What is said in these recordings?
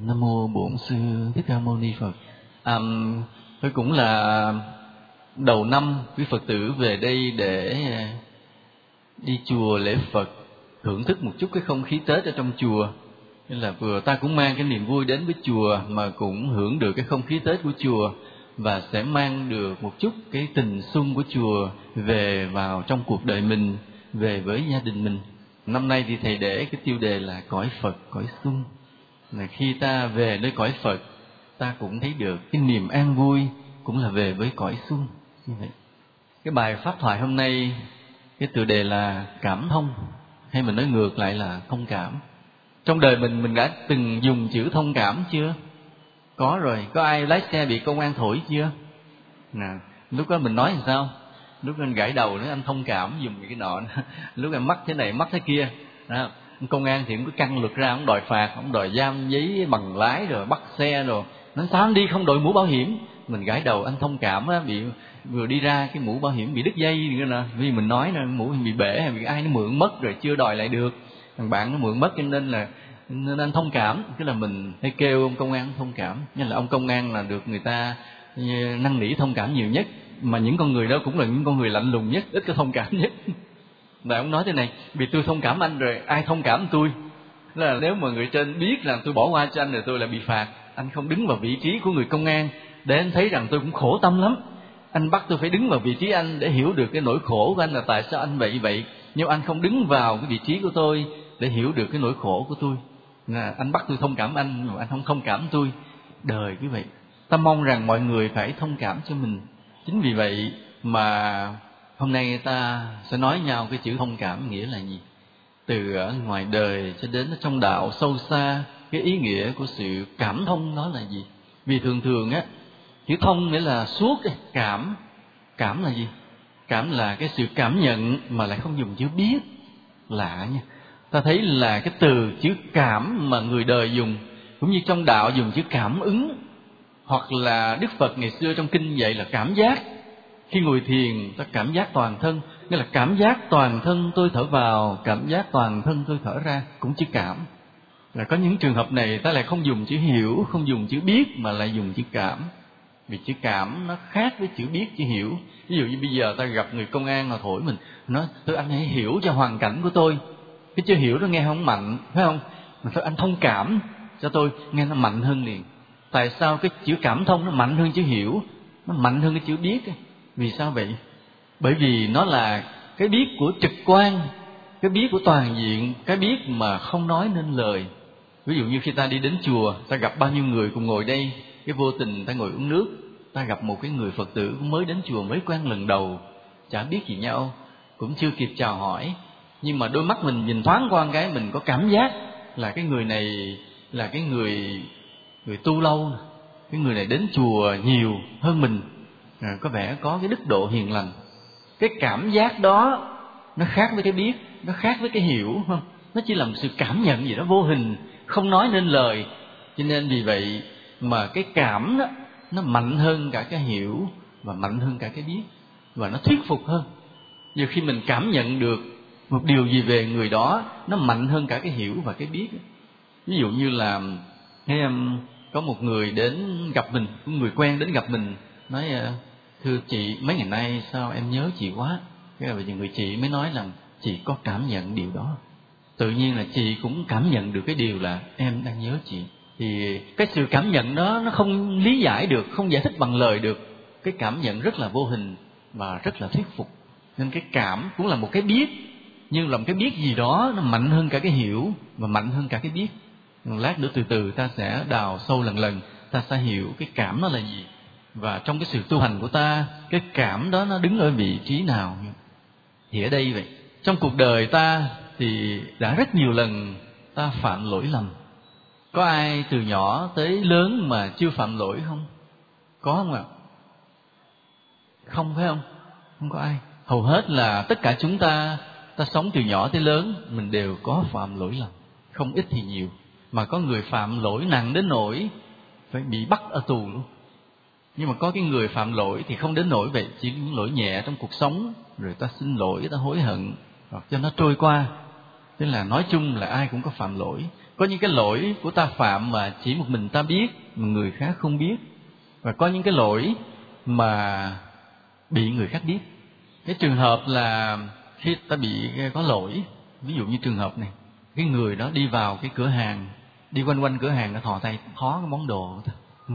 Nam mô Bổn Sư Thích Ca Mâu Ni Phật. Tôi cũng là đầu năm quý Phật tử về đây để đi chùa lễ Phật, thưởng thức một chút cái không khí Tết ở trong chùa. Nên là vừa ta cũng mang cái niềm vui đến với chùa mà cũng hưởng được cái không khí Tết của chùa, và sẽ mang được một chút cái tình xuân của chùa về vào trong cuộc đời mình, về với gia đình mình. Năm nay thì thầy để cái tiêu đề là cõi Phật, cõi xuân. Là khi ta về nơi cõi Phật, ta cũng thấy được cái niềm an vui, cũng là về với cõi xuân như vậy. Cái bài pháp thoại hôm nay, cái tựa đề là cảm thông, hay mình nói ngược lại là thông cảm. Trong đời mình đã từng dùng chữ thông cảm chưa? Có rồi. Có ai lái xe bị công an thổi chưa? Lúc đó mình nói làm sao? Lúc anh gãi đầu nói anh thông cảm dùng cái nọ. Lúc em mắc thế này mắc thế kia. Công an thì cũng có căng luật ra, ông đòi phạt, ông đòi giam giấy bằng lái rồi bắt xe rồi. Nói sao anh đi không đội mũ bảo hiểm? Mình gãi đầu anh thông cảm á, bị vừa đi ra cái mũ bảo hiểm bị đứt dây nữa nè, vì mình nói là mũ bị bể hay bị ai nó mượn mất rồi chưa đòi lại được, thằng bạn nó mượn mất, cho nên anh thông cảm. Tức là mình hay kêu ông công an thông cảm, nên là ông công an là được người ta năn nỉ thông cảm nhiều nhất, mà những con người đó cũng là những con người lạnh lùng nhất, ít có thông cảm nhất. Và ông nói thế này: vì tôi thông cảm anh rồi ai thông cảm tôi? Là nếu mà người trên biết là tôi bỏ qua cho anh rồi tôi lại bị phạt, anh không đứng vào vị trí của người công an để anh thấy rằng tôi cũng khổ tâm lắm. Anh bắt tôi phải đứng vào vị trí anh để hiểu được cái nỗi khổ của anh là tại sao anh vậy. Nhưng anh không đứng vào cái vị trí của tôi để hiểu được cái nỗi khổ của tôi. Anh bắt tôi thông cảm anh, nhưng mà anh không thông cảm tôi. Đời quý vị, ta mong rằng mọi người phải thông cảm cho mình. Chính vì vậy mà hôm nay ta sẽ nói nhau cái chữ thông cảm nghĩa là gì. Từ ở ngoài đời cho đến trong đạo sâu xa, cái ý nghĩa của sự cảm thông đó là gì? Vì thường á, chữ thông nghĩa là suốt, cảm là gì? Cảm là cái sự cảm nhận mà lại không dùng chữ biết. Lạ nha. Ta thấy là cái từ chữ cảm mà người đời dùng, cũng như trong đạo dùng chữ cảm ứng, hoặc là Đức Phật ngày xưa trong kinh dạy là cảm giác. Khi ngồi thiền ta cảm giác toàn thân, nghĩa là cảm giác toàn thân tôi thở vào, cảm giác toàn thân tôi thở ra, cũng chữ cảm. Là có những trường hợp này ta lại không dùng chữ hiểu, không dùng chữ biết, mà lại dùng chữ cảm. Vì chữ cảm nó khác với chữ biết, chữ hiểu. Ví dụ như bây giờ ta gặp người công an mà thổi mình, nói thôi anh hãy hiểu cho hoàn cảnh của tôi. Cái chữ hiểu nó nghe không mạnh, phải không? Mà thôi anh thông cảm cho tôi, nghe nó mạnh hơn liền. Tại sao cái chữ cảm thông nó mạnh hơn chữ hiểu, nó mạnh hơn cái chữ biết ấy? Vì sao vậy? Bởi vì nó là cái biết của trực quan, cái biết của toàn diện, cái biết mà không nói nên lời. Ví dụ như khi ta đi đến chùa, ta gặp bao nhiêu người cùng ngồi đây, cái vô tình ta ngồi uống nước, ta gặp một cái người Phật tử cũng mới đến chùa, mới quen lần đầu, chả biết gì nhau, cũng chưa kịp chào hỏi, nhưng mà đôi mắt mình nhìn thoáng qua cái mình có cảm giác là cái người này là cái người tu lâu, cái người này đến chùa nhiều hơn mình, có vẻ có cái đức độ hiền lành. Cái cảm giác đó nó khác với cái biết, nó khác với cái hiểu, không? Nó chỉ là một sự cảm nhận gì đó vô hình, không nói nên lời. Cho nên vì vậy mà cái cảm đó nó mạnh hơn cả cái hiểu, và mạnh hơn cả cái biết, và nó thuyết phục hơn. Nhiều khi mình cảm nhận được một điều gì về người đó, nó mạnh hơn cả cái hiểu và cái biết. Ví dụ như là có một người đến gặp mình, một người quen đến gặp mình, nói thưa chị, mấy ngày nay sao em nhớ chị quá. Cái là người chị mới nói là chị có cảm nhận điều đó. Tự nhiên là chị cũng cảm nhận được cái điều là em đang nhớ chị. Thì cái sự cảm nhận đó nó không lý giải được, không giải thích bằng lời được. Cái cảm nhận rất là vô hình và rất là thuyết phục. Nên cái cảm cũng là một cái biết, nhưng là một cái biết gì đó nó mạnh hơn cả cái hiểu và mạnh hơn cả cái biết. Lát nữa từ từ ta sẽ đào sâu lần lần, ta sẽ hiểu cái cảm nó là gì. Và trong cái sự tu hành của ta, cái cảm đó nó đứng ở vị trí nào. Thì ở đây vậy, trong cuộc đời ta thì đã rất nhiều lần ta phạm lỗi lầm. Có ai từ nhỏ tới lớn mà chưa phạm lỗi không? Có không ạ? Không, phải không? Không có ai. Hầu hết là tất cả chúng ta sống từ nhỏ tới lớn, mình đều có phạm lỗi lầm, không ít thì nhiều. Mà có người phạm lỗi nặng đến nỗi phải bị bắt ở tù luôn. Nhưng mà có cái người phạm lỗi thì không đến nỗi vậy, chỉ những lỗi nhẹ trong cuộc sống, rồi ta xin lỗi, ta hối hận, hoặc cho nó trôi qua. Tức là nói chung là ai cũng có phạm lỗi. Có những cái lỗi của ta phạm mà chỉ một mình ta biết, mà người khác không biết. Và có những cái lỗi mà bị người khác biết. Cái trường hợp là khi ta bị có lỗi, ví dụ như trường hợp này, cái người đó đi vào cái cửa hàng, đi quanh quanh cửa hàng, nó thò tay thó cái món đồ,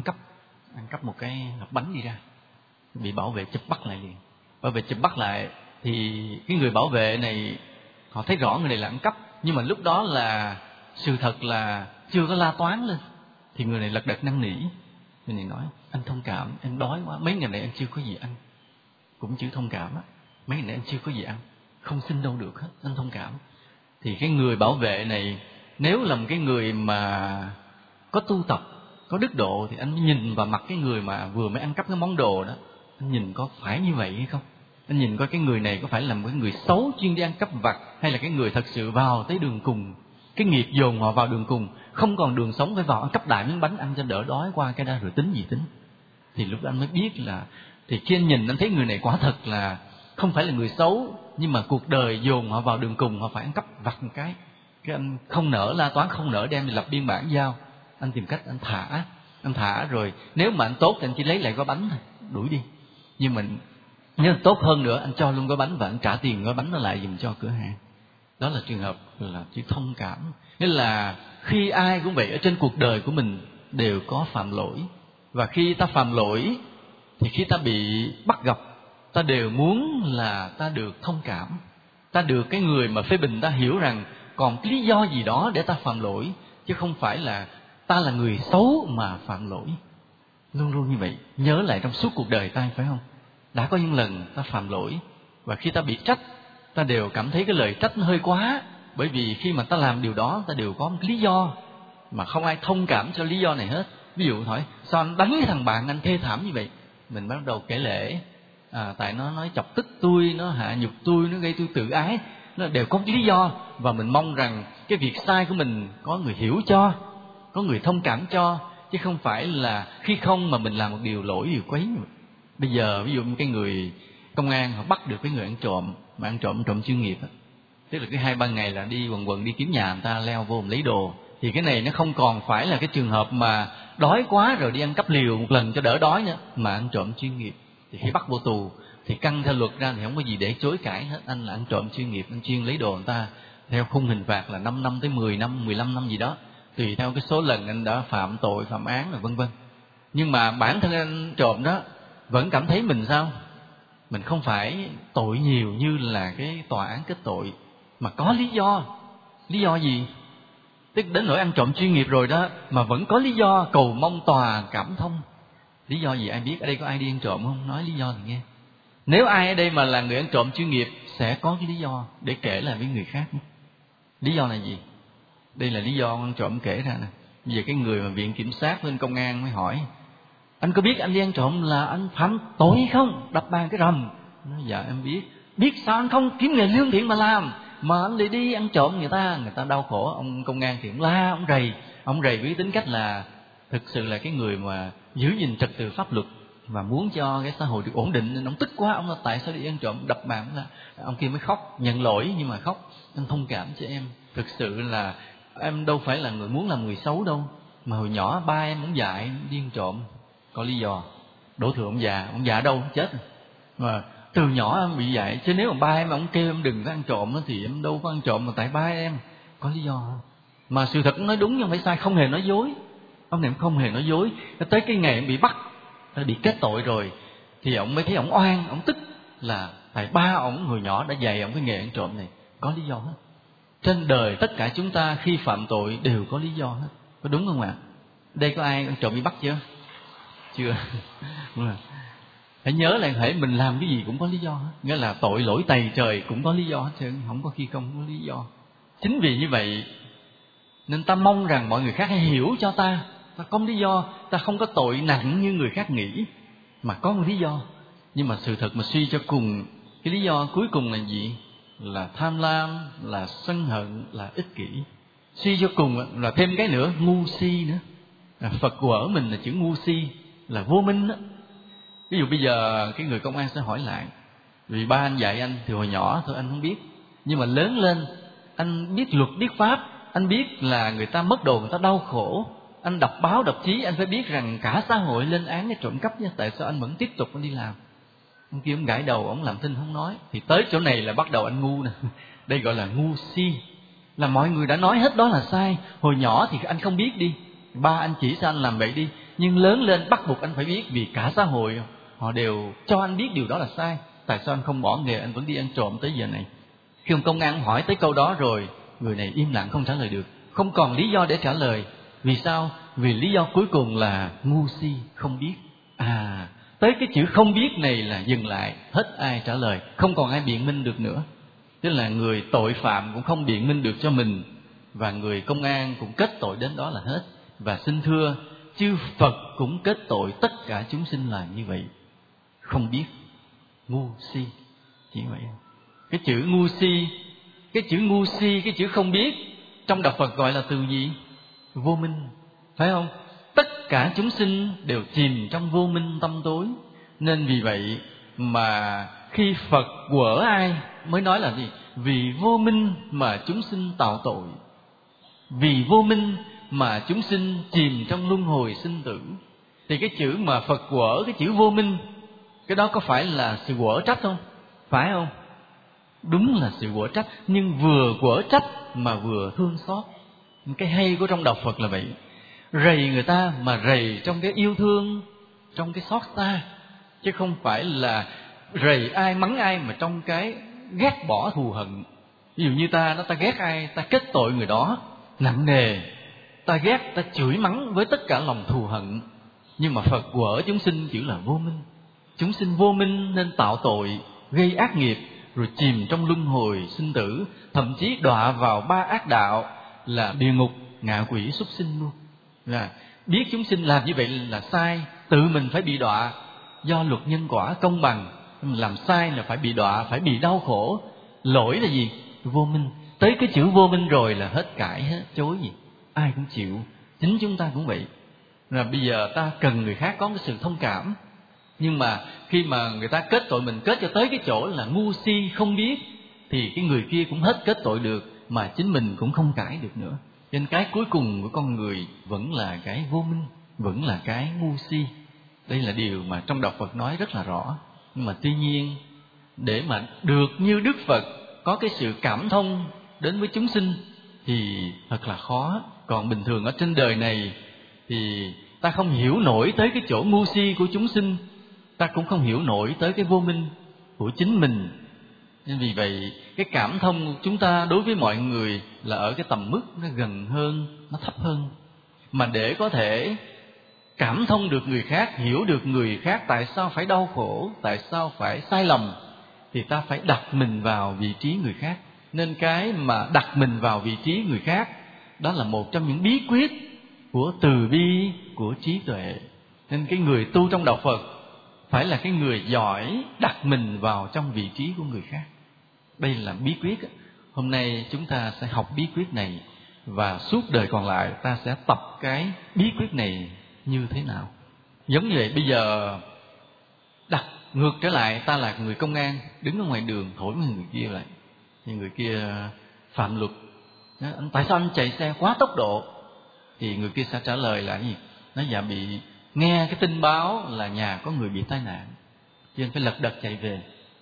ăn cắp một cái hộp bánh đi ra, bị bảo vệ chụp bắt lại liền. Bảo vệ chụp bắt lại thì cái người bảo vệ này họ thấy rõ người này là ăn cắp, nhưng mà lúc đó là sự thật là chưa có la toán lên, thì người này lật đật năn nỉ. Người này nói: anh thông cảm, em đói quá, mấy ngày này em chưa có gì ăn. Cũng chữ thông cảm á, mấy ngày này em chưa có gì ăn, không xin đâu được hết, anh thông cảm. Thì cái người bảo vệ này nếu là một cái người mà có tu tập, có đức độ, thì anh nhìn vào mặt cái người mà vừa mới ăn cắp cái món đồ đó, anh nhìn có phải như vậy hay không? Anh nhìn coi cái người này có phải là một cái người xấu chuyên đi ăn cắp vặt, hay là cái người thật sự vào tới đường cùng, cái nghiệp dồn họ vào đường cùng, không còn đường sống, phải vào ăn cắp đại miếng bánh ăn cho đỡ đói, qua cái đó rồi tính gì tính. Thì lúc đó anh mới biết là, thì khi anh nhìn anh thấy người này quả thật là không phải là người xấu, nhưng mà cuộc đời dồn họ vào đường cùng, họ phải ăn cắp vặt một cái anh không nỡ la toán, không nỡ đem lập biên bản giao. Anh tìm cách anh thả rồi, nếu mà anh tốt thì anh chỉ lấy lại gói bánh thôi, đuổi đi. Nhưng mình nếu tốt hơn nữa, anh cho luôn gói bánh và anh trả tiền gói bánh nó lại dùm cho cửa hàng. Đó là trường hợp là chữ thông cảm. Nên là khi ai cũng vậy, ở trên cuộc đời của mình đều có phạm lỗi. Và khi ta phạm lỗi thì khi ta bị bắt gặp, ta đều muốn là ta được thông cảm, ta được cái người mà phê bình ta hiểu rằng còn cái lý do gì đó để ta phạm lỗi, chứ không phải là ta là người xấu mà phạm lỗi. Luôn luôn như vậy, nhớ lại trong suốt cuộc đời ta, phải không? Đã có những lần ta phạm lỗi, và khi ta bị trách, ta đều cảm thấy cái lời trách nó hơi quá. Bởi vì khi mà ta làm điều đó, ta đều có một lý do mà không ai thông cảm cho lý do này hết. Ví dụ hỏi: sao anh đánh cái thằng bạn anh thê thảm như vậy? Mình bắt đầu kể lể: tại nó nói chọc tức tôi, nó hạ nhục tôi, nó gây tôi tự ái. Nó đều có lý do, và mình mong rằng cái việc sai của mình có người hiểu cho, có người thông cảm cho, chứ không phải là khi không mà mình làm một điều lỗi, điều quấy. Bây giờ ví dụ cái người công an họ bắt được cái người ăn trộm, mà ăn trộm chuyên nghiệp á, tức là cái 2-3 ngày là đi quần đi kiếm nhà người ta, leo vô lấy đồ. Thì cái này nó không còn phải là cái trường hợp mà đói quá rồi đi ăn cắp liều một lần cho đỡ đói nữa, mà ăn trộm chuyên nghiệp. Thì khi bắt vô tù thì căn theo luật ra thì không có gì để chối cãi hết. Anh là ăn trộm chuyên nghiệp, anh chuyên lấy đồ người ta, theo khung hình phạt là 5 năm tới 10 năm, 15 năm gì đó, tùy theo cái số lần anh đã phạm tội, phạm án rồi vân vân. Nhưng mà bản thân anh trộm đó vẫn cảm thấy mình sao? Mình không phải tội nhiều như là cái tòa án kết tội, mà có lý do. Lý do gì? Tức đến nỗi ăn trộm chuyên nghiệp rồi đó, mà vẫn có lý do cầu mong tòa cảm thông. Lý do gì ai biết? Ở đây có ai đi ăn trộm không? Nói lý do thì nghe. Nếu ai ở đây mà là người ăn trộm chuyên nghiệp sẽ có cái lý do để kể lại với người khác. Lý do là gì? Đây là lý do ăn trộm kể ra nè. Bây giờ cái người mà viện kiểm sát bên công an mới hỏi: anh có biết anh đi ăn trộm là anh phạm tội hay không? Đập bàn cái rầm. Nói: dạ em biết. Biết sao anh không kiếm nghề lương thiện mà làm, mà anh lại đi ăn trộm người ta đau khổ. Ông công an thì ông rầy với tính cách là thực sự là cái người mà giữ gìn trật tự pháp luật và muốn cho cái xã hội được ổn định, nên ông tức quá, ông nói: tại sao đi ăn trộm? Đập bàn ra. Ông kia mới khóc, nhận lỗi nhưng mà khóc: anh thông cảm cho em, thực sự là em đâu phải là người muốn làm người xấu đâu, mà hồi nhỏ ba em cũng dạy đi ăn trộm. Có lý do. Đổ thừa ông già đâu chết rồi. Mà từ nhỏ em bị dạy, chứ nếu mà ba em ông kêu em đừng có ăn trộm thì em đâu có ăn trộm, mà tại ba em. Có lý do. Mà sự thật nói đúng nhưng không phải sai, không hề nói dối. Ông này không hề nói dối. Tới cái ngày em bị bắt, bị kết tội rồi, thì ông mới thấy ông oan, ông tức là tại ba ông hồi nhỏ đã dạy ông cái nghề ăn trộm này. Có lý do hết. Trên đời tất cả chúng ta khi phạm tội đều có lý do hết. Có đúng không ạ? Đây có ai ăn trộm bị bắt chưa? Chưa. Hãy nhớ là hãy mình làm cái gì cũng có lý do hết. Nghĩa là tội lỗi tày trời cũng có lý do hết trơn, không có khi không có lý do. Chính vì như vậy nên ta mong rằng mọi người khác hãy hiểu cho ta có lý do, ta không có tội nặng như người khác nghĩ, mà có một lý do. Nhưng mà sự thật mà suy cho cùng, cái lý do cuối cùng là gì? Là tham lam, là sân hận, là ích kỷ. Suy cho cùng là thêm cái nữa, ngu si nữa. Phật quở mình là chữ ngu si, là vô minh đó. Ví dụ bây giờ cái người công an sẽ hỏi lại: vì ba anh dạy anh thì hồi nhỏ thôi anh không biết, nhưng mà lớn lên anh biết luật biết pháp, anh biết là người ta mất đồ, người ta đau khổ, anh đọc báo đọc chí, anh phải biết rằng cả xã hội lên án cái trộm cắp, tại sao anh vẫn tiếp tục anh đi làm? Ông kia ông gãi đầu, ông làm thinh không nói. Thì tới chỗ này là bắt đầu anh ngu nè. Đây gọi là ngu si. Là mọi người đã nói hết đó là sai. Hồi nhỏ thì anh không biết đi, ba anh chỉ sao anh làm vậy đi, nhưng lớn lên bắt buộc anh phải biết, vì cả xã hội họ đều cho anh biết điều đó là sai. Tại sao anh không bỏ nghề, anh vẫn đi ăn trộm tới giờ này? Khi ông công an hỏi tới câu đó rồi, người này im lặng không trả lời được, không còn lý do để trả lời. Vì sao? Vì lý do cuối cùng là ngu si, không biết. Tới cái chữ không biết này là dừng lại, hết ai trả lời, không còn ai biện minh được nữa. Tức là người tội phạm cũng không biện minh được cho mình, và người công an cũng kết tội đến đó là hết. Và xin thưa, chư Phật cũng kết tội tất cả chúng sinh là như vậy. Không biết, ngu si, chỉ vậy. Cái chữ ngu si, cái chữ không biết, trong đạo Phật gọi là từ gì? Vô minh, phải không? Tất cả chúng sinh đều chìm trong vô minh tâm tối. Nên vì vậy mà khi Phật quở ai mới nói là gì? Vì vô minh mà chúng sinh tạo tội, vì vô minh mà chúng sinh chìm trong luân hồi sinh tử. Thì cái chữ mà Phật quở, cái chữ vô minh, cái đó có phải là sự quở trách không? Phải không? Đúng là sự quở trách, nhưng vừa quở trách mà vừa thương xót. Cái hay của trong đạo Phật là vậy. Rầy người ta mà rầy trong cái yêu thương, trong cái xót xa, chứ không phải là rầy ai mắng ai mà trong cái ghét bỏ thù hận. Ví dụ như ta ghét ai, ta kết tội người đó nặng nề, ta ghét, ta chửi mắng với tất cả lòng thù hận. Nhưng mà Phật quở chúng sinh chữ là vô minh. Chúng sinh vô minh nên tạo tội, gây ác nghiệp, rồi chìm trong luân hồi sinh tử, thậm chí đọa vào ba ác đạo là địa ngục, ngạ quỷ, súc sinh luôn. Là biết chúng sinh làm như vậy là sai, tự mình phải bị đọa do luật nhân quả công bằng. Làm sai là phải bị đọa, phải bị đau khổ. Lỗi là gì? Vô minh. Tới cái chữ vô minh rồi là hết cãi, hết chối gì, ai cũng chịu. Chính chúng ta cũng vậy. Là bây giờ ta cần người khác có cái sự thông cảm, nhưng mà khi mà người ta kết tội mình, kết cho tới cái chỗ là ngu si không biết, thì cái người kia cũng hết kết tội được, mà chính mình cũng không cãi được nữa. Nên cái cuối cùng của con người vẫn là cái vô minh, vẫn là cái ngu si. Đây là điều mà trong đạo Phật nói rất là rõ. Nhưng mà tuy nhiên, để mà được như Đức Phật có cái sự cảm thông đến với chúng sinh thì thật là khó. Còn bình thường ở trên đời này thì ta không hiểu nổi tới cái chỗ ngu si của chúng sinh, ta cũng không hiểu nổi tới cái vô minh của chính mình. Nên vì vậy cái cảm thông của chúng ta đối với mọi người là ở cái tầm mức nó gần hơn, nó thấp hơn. Mà để có thể cảm thông được người khác, hiểu được người khác tại sao phải đau khổ, tại sao phải sai lầm, thì ta phải đặt mình vào vị trí người khác. Nên cái mà đặt mình vào vị trí người khác, đó là một trong những bí quyết của từ bi, của trí tuệ. Nên cái người tu trong đạo Phật phải là cái người giỏi đặt mình vào trong vị trí của người khác. Đây là bí quyết. Hôm nay chúng ta sẽ học bí quyết này, và suốt đời còn lại ta sẽ tập cái bí quyết này như thế nào. Giống như vậy, bây giờ đặt ngược trở lại, ta là người công an đứng ở ngoài đường thổi với người kia lại, thì người kia phạm luật. Tại sao anh chạy xe quá tốc độ? Thì người kia sẽ trả lời là gì? Nó dạ bị nghe cái tin báo là nhà có người bị tai nạn, cho nên phải lật đật chạy về.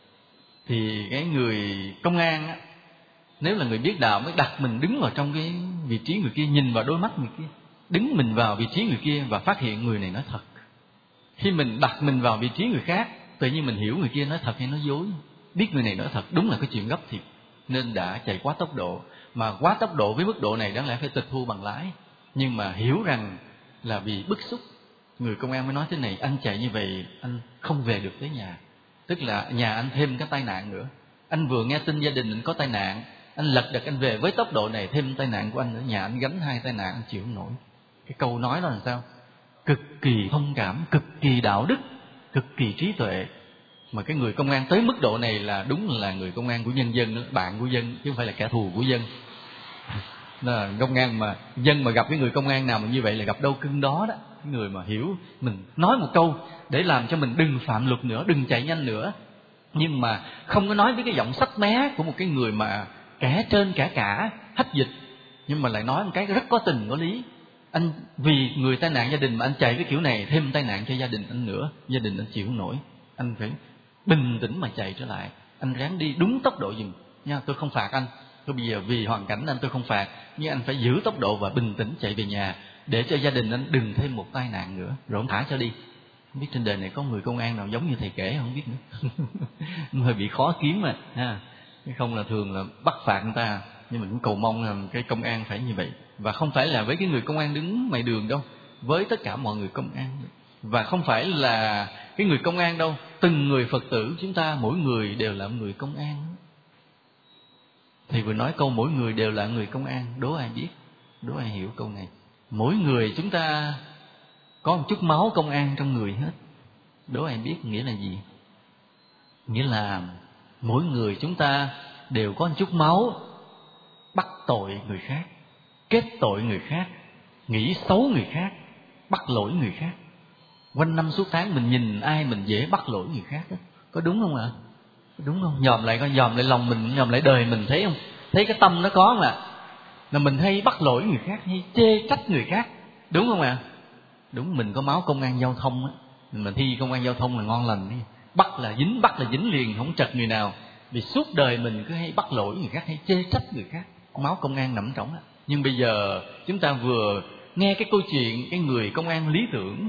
Thì cái người công an á, nếu là người biết đạo mới đặt mình đứng vào trong cái vị trí người kia, nhìn vào đôi mắt người kia, đứng mình vào vị trí người kia và phát hiện người này nói thật. Khi mình đặt mình vào vị trí người khác, tự nhiên mình hiểu người kia nói thật hay nói dối. Biết người này nói thật, đúng là cái chuyện gấp thiệt, nên đã chạy quá tốc độ. Mà quá tốc độ với mức độ này đáng lẽ phải tịch thu bằng lái, nhưng mà hiểu rằng là vì bức xúc, người công an mới nói thế này: anh chạy như vậy anh không về được tới nhà. Tức là nhà anh thêm cái tai nạn nữa. Anh vừa nghe tin gia đình anh có tai nạn, anh lật đật anh về với tốc độ này, thêm tai nạn của anh nữa, nhà anh gánh 2 tai nạn, anh chịu không nổi. Cái câu nói đó là sao? Cực kỳ thông cảm, cực kỳ đạo đức, cực kỳ trí tuệ. Mà cái người công an tới mức độ này là đúng là người công an của nhân dân đó, bạn của dân, chứ không phải là kẻ thù của dân. Là công an mà dân mà gặp cái người công an nào mà như vậy là gặp đâu cưng đó đó. Cái người mà hiểu mình nói một câu để làm cho mình đừng phạm luật nữa, đừng chạy nhanh nữa, nhưng mà không có nói với cái giọng sắc mé của một cái người mà kẻ trên kẻ cả, hách dịch, nhưng mà lại nói một cái rất có tình có lý. Anh vì người tai nạn gia đình mà anh chạy cái kiểu này, thêm tai nạn cho gia đình anh nữa, gia đình anh chịu không nổi. Anh phải bình tĩnh mà chạy trở lại. Anh ráng đi đúng tốc độ dùm nha, tôi không phạt anh. Tôi bây giờ vì hoàn cảnh anh tôi không phạt, nhưng anh phải giữ tốc độ và bình tĩnh chạy về nhà, để cho gia đình anh đừng thêm một tai nạn nữa, rồi ông thả cho đi. Không biết trên đời này có người công an nào giống như thầy kể không biết nữa. Hơi bị khó kiếm mà ha. Không là thường là bắt phạt người ta, nhưng mình cũng cầu mong là cái công an phải như vậy. Và không phải là với cái người công an đứng ngoài đường đâu, với tất cả mọi người công an. Và không phải là cái người công an đâu, từng người Phật tử chúng ta mỗi người đều là người công an. Thầy vừa nói câu mỗi người đều là người công an, đố ai biết, đố ai hiểu câu này. Mỗi người chúng ta có một chút máu công an trong người hết. Đố ai biết nghĩa là gì? Nghĩa là mỗi người chúng ta đều có một chút máu bắt tội người khác, kết tội người khác, nghĩ xấu người khác, bắt lỗi người khác. Quanh năm suốt tháng mình nhìn ai mình dễ bắt lỗi người khác đó. Có đúng không ạ? Đúng không? Dòm lại coi, dòm lại lòng mình, dòm lại đời mình, thấy không? Thấy cái tâm nó có mà. Là mình hay bắt lỗi người khác, hay chê trách người khác. Đúng không ạ? Đúng, mình có máu công an giao thông á. Mình thi công an giao thông là ngon lành đi. Bắt là dính liền, không trật người nào. Vì suốt đời mình cứ hay bắt lỗi người khác, hay chê trách người khác. Máu công an nằm trống á. Nhưng bây giờ chúng ta vừa nghe cái câu chuyện cái người công an lý tưởng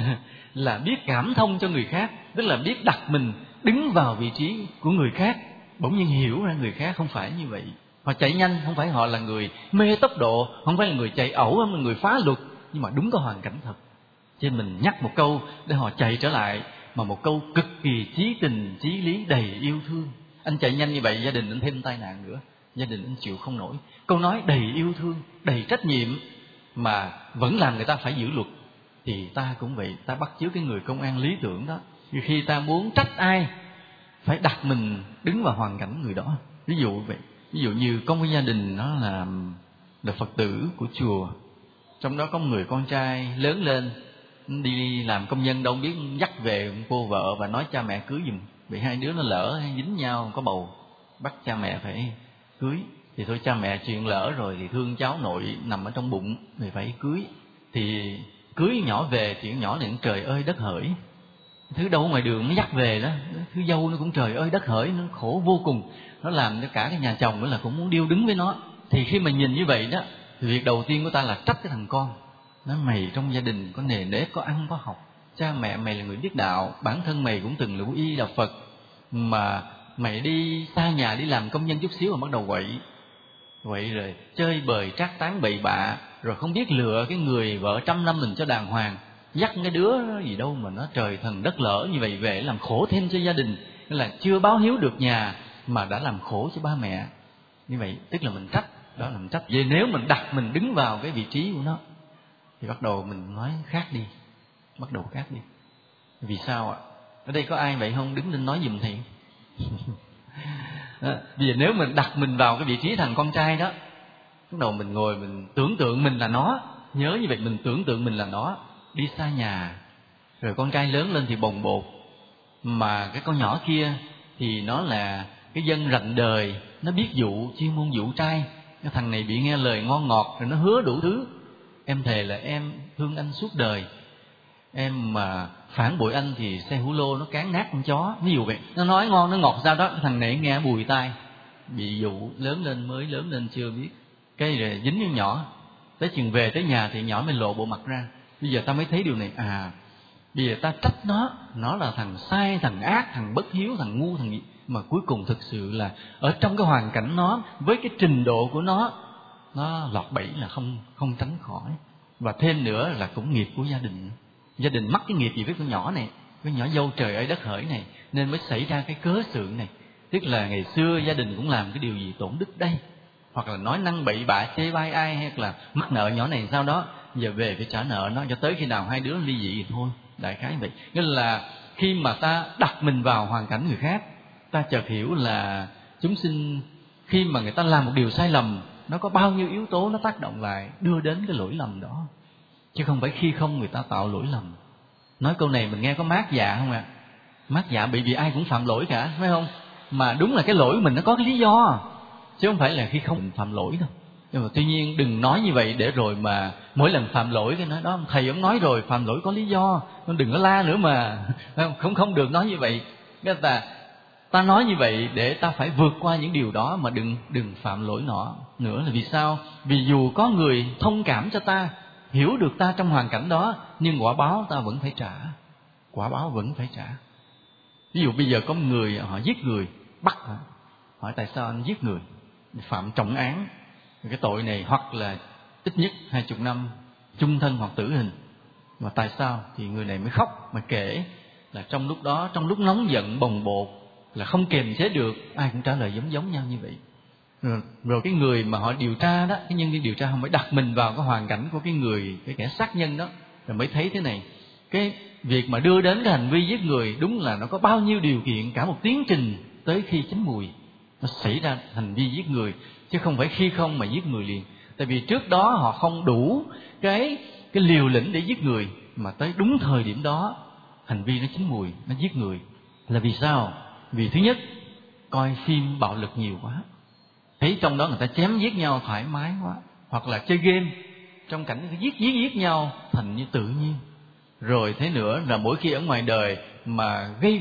là biết cảm thông cho người khác, tức là biết đặt mình đứng vào vị trí của người khác. Bỗng nhiên hiểu ra người khác không phải như vậy. Họ chạy nhanh, không phải họ là người mê tốc độ, không phải là người chạy ẩu, không phải là người phá luật, nhưng mà đúng có hoàn cảnh thật. Cho nên mình nhắc một câu để họ chạy trở lại, mà một câu cực kỳ chí tình, chí lý, đầy yêu thương. Anh chạy nhanh như vậy, gia đình anh thêm tai nạn nữa, gia đình anh chịu không nổi. Câu nói đầy yêu thương, đầy trách nhiệm mà vẫn làm người ta phải giữ luật. Thì ta cũng vậy, ta bắt chước cái người công an lý tưởng đó. Khi ta muốn trách ai, phải đặt mình đứng vào hoàn cảnh người đó. Ví dụ vậy, ví dụ như có một gia đình nó là Phật tử của chùa, trong đó có một người con trai lớn lên đi làm công nhân, đâu biết dắt về cô vợ và nói cha mẹ cưới giùm. Vì hai đứa nó lỡ dính nhau có bầu, bắt cha mẹ phải cưới. Thì thôi cha mẹ chuyện lỡ rồi thì thương cháu nội nằm ở trong bụng thì phải cưới. Thì cưới nhỏ về thì nhỏ này cũng trời ơi đất hỡi, thứ đâu ở ngoài đường nó dắt về đó, thứ dâu nó cũng trời ơi đất hỡi, nó khổ vô cùng. Nó làm cho cả cái nhà chồng nữa là cũng muốn điêu đứng với nó. Thì khi mà nhìn như vậy đó, thì việc đầu tiên của ta là trách cái thằng con. Nói mày trong gia đình có nề nếp, có ăn có học, cha mẹ mày là người biết đạo, bản thân mày cũng từng là y đạo Phật, mà mày đi xa nhà đi làm công nhân chút xíu mà bắt đầu quậy rồi chơi bời trác tán bậy bạ, rồi không biết lựa cái người vợ trăm năm mình cho đàng hoàng, dắt cái đứa gì đâu mà nó trời thần đất lỡ như vậy về làm khổ thêm cho gia đình. Nên là chưa báo hiếu được nhà mà đã làm khổ cho ba mẹ. Như vậy tức là mình trách, đó là mình trách. Vậy nếu mình đặt mình đứng vào cái vị trí của nó thì bắt đầu mình nói khác đi, bắt đầu khác đi. Vì sao ạ? Ở đây có ai vậy không? Đứng lên nói giùm thầy. Bây giờ nếu mình đặt mình vào cái vị trí thằng con trai đó, bắt đầu mình ngồi mình tưởng tượng mình là nó. Nhớ như vậy, mình tưởng tượng mình là nó đi xa nhà, rồi con trai lớn lên thì bồng bột, mà cái con nhỏ kia thì nó là cái dân rành đời, nó biết dụ, chuyên môn dụ trai. Cái thằng này bị nghe lời ngon ngọt rồi nó hứa đủ thứ. Em thề là em thương anh suốt đời, em mà phản bội anh thì xe hủ lô nó cán nát con chó. Ví dụ vậy, nó nói ngon nó ngọt sao đó, cái thằng này nghe bùi tai, bị dụ lớn lên, mới lớn lên chưa biết, cái rồi dính với nhỏ. Tới chừng về tới nhà thì nhỏ mới lộ bộ mặt ra. Bây giờ ta mới thấy điều này, bây giờ ta trách nó là thằng sai, thằng ác, thằng bất hiếu, thằng ngu, thằng gì. Mà cuối cùng thực sự là ở trong cái hoàn cảnh nó, với cái trình độ của nó lọt bẫy là không tránh khỏi. Và thêm nữa là cũng nghiệp của gia đình. Gia đình mắc cái nghiệp gì với con nhỏ này, con nhỏ dâu trời ơi đất hỡi này, nên mới xảy ra cái cớ sự này. Tức là ngày xưa gia đình cũng làm cái điều gì tổn đức đây, hoặc là nói năng bậy bạ chê bai ai, hay là mắc nợ nhỏ này sao đó, giờ về phải trả nợ nó, cho tới khi nào hai đứa ly dị thì thôi. Đại khái vậy. Nên là khi mà ta đặt mình vào hoàn cảnh người khác, ta chợt hiểu là chúng sinh khi mà người ta làm một điều sai lầm, nó có bao nhiêu yếu tố nó tác động lại đưa đến cái lỗi lầm đó, chứ không phải khi không người ta tạo lỗi lầm. Nói câu này mình nghe có mát dạ không ạ? Mát dạ bởi vì ai cũng phạm lỗi cả, phải không? Mà đúng là cái lỗi của mình nó có cái lý do. chứ không phải là khi không phạm lỗi đâu. Nhưng mà tuy nhiên đừng nói như vậy để rồi mà mỗi lần phạm lỗi cái nói đó thầy ông nói rồi, phạm lỗi có lý do, con đừng có la nữa mà. Không được nói như vậy. Cái ta nói như vậy để ta phải vượt qua những điều đó, mà đừng phạm lỗi nữa. Là vì sao? Vì dù có người thông cảm cho ta, hiểu được ta trong hoàn cảnh đó, nhưng quả báo ta vẫn phải trả. Quả báo vẫn phải trả. Ví dụ bây giờ có một người họ giết người, bắt hỏi tại sao anh giết người, phạm trọng án, cái tội này hoặc là ít nhất 20 năm chung thân hoặc tử hình. Mà tại sao? Thì người này mới khóc mà kể là trong lúc đó, trong lúc nóng giận bồng bột là không kiềm chế được, ai cũng trả lời giống nhau như vậy. Rồi cái người mà họ điều tra đó, cái nhân viên điều tra họ mới đặt mình vào cái hoàn cảnh của cái kẻ sát nhân đó, rồi mới thấy thế này. Cái việc mà đưa đến cái hành vi giết người đúng là nó có bao nhiêu điều kiện, cả một tiến trình tới khi chín mùi nó xảy ra hành vi giết người, chứ không phải khi không mà giết người liền. Tại vì trước đó họ không đủ cái liều lĩnh để giết người, mà tới đúng thời điểm đó hành vi nó chín mùi, nó giết người. Là vì sao? Vì thứ nhất, coi phim bạo lực nhiều quá, thấy trong đó người ta chém giết nhau thoải mái quá, hoặc là chơi game trong cảnh giết nhau thành như tự nhiên. Rồi thế nữa là mỗi khi ở ngoài đời mà gây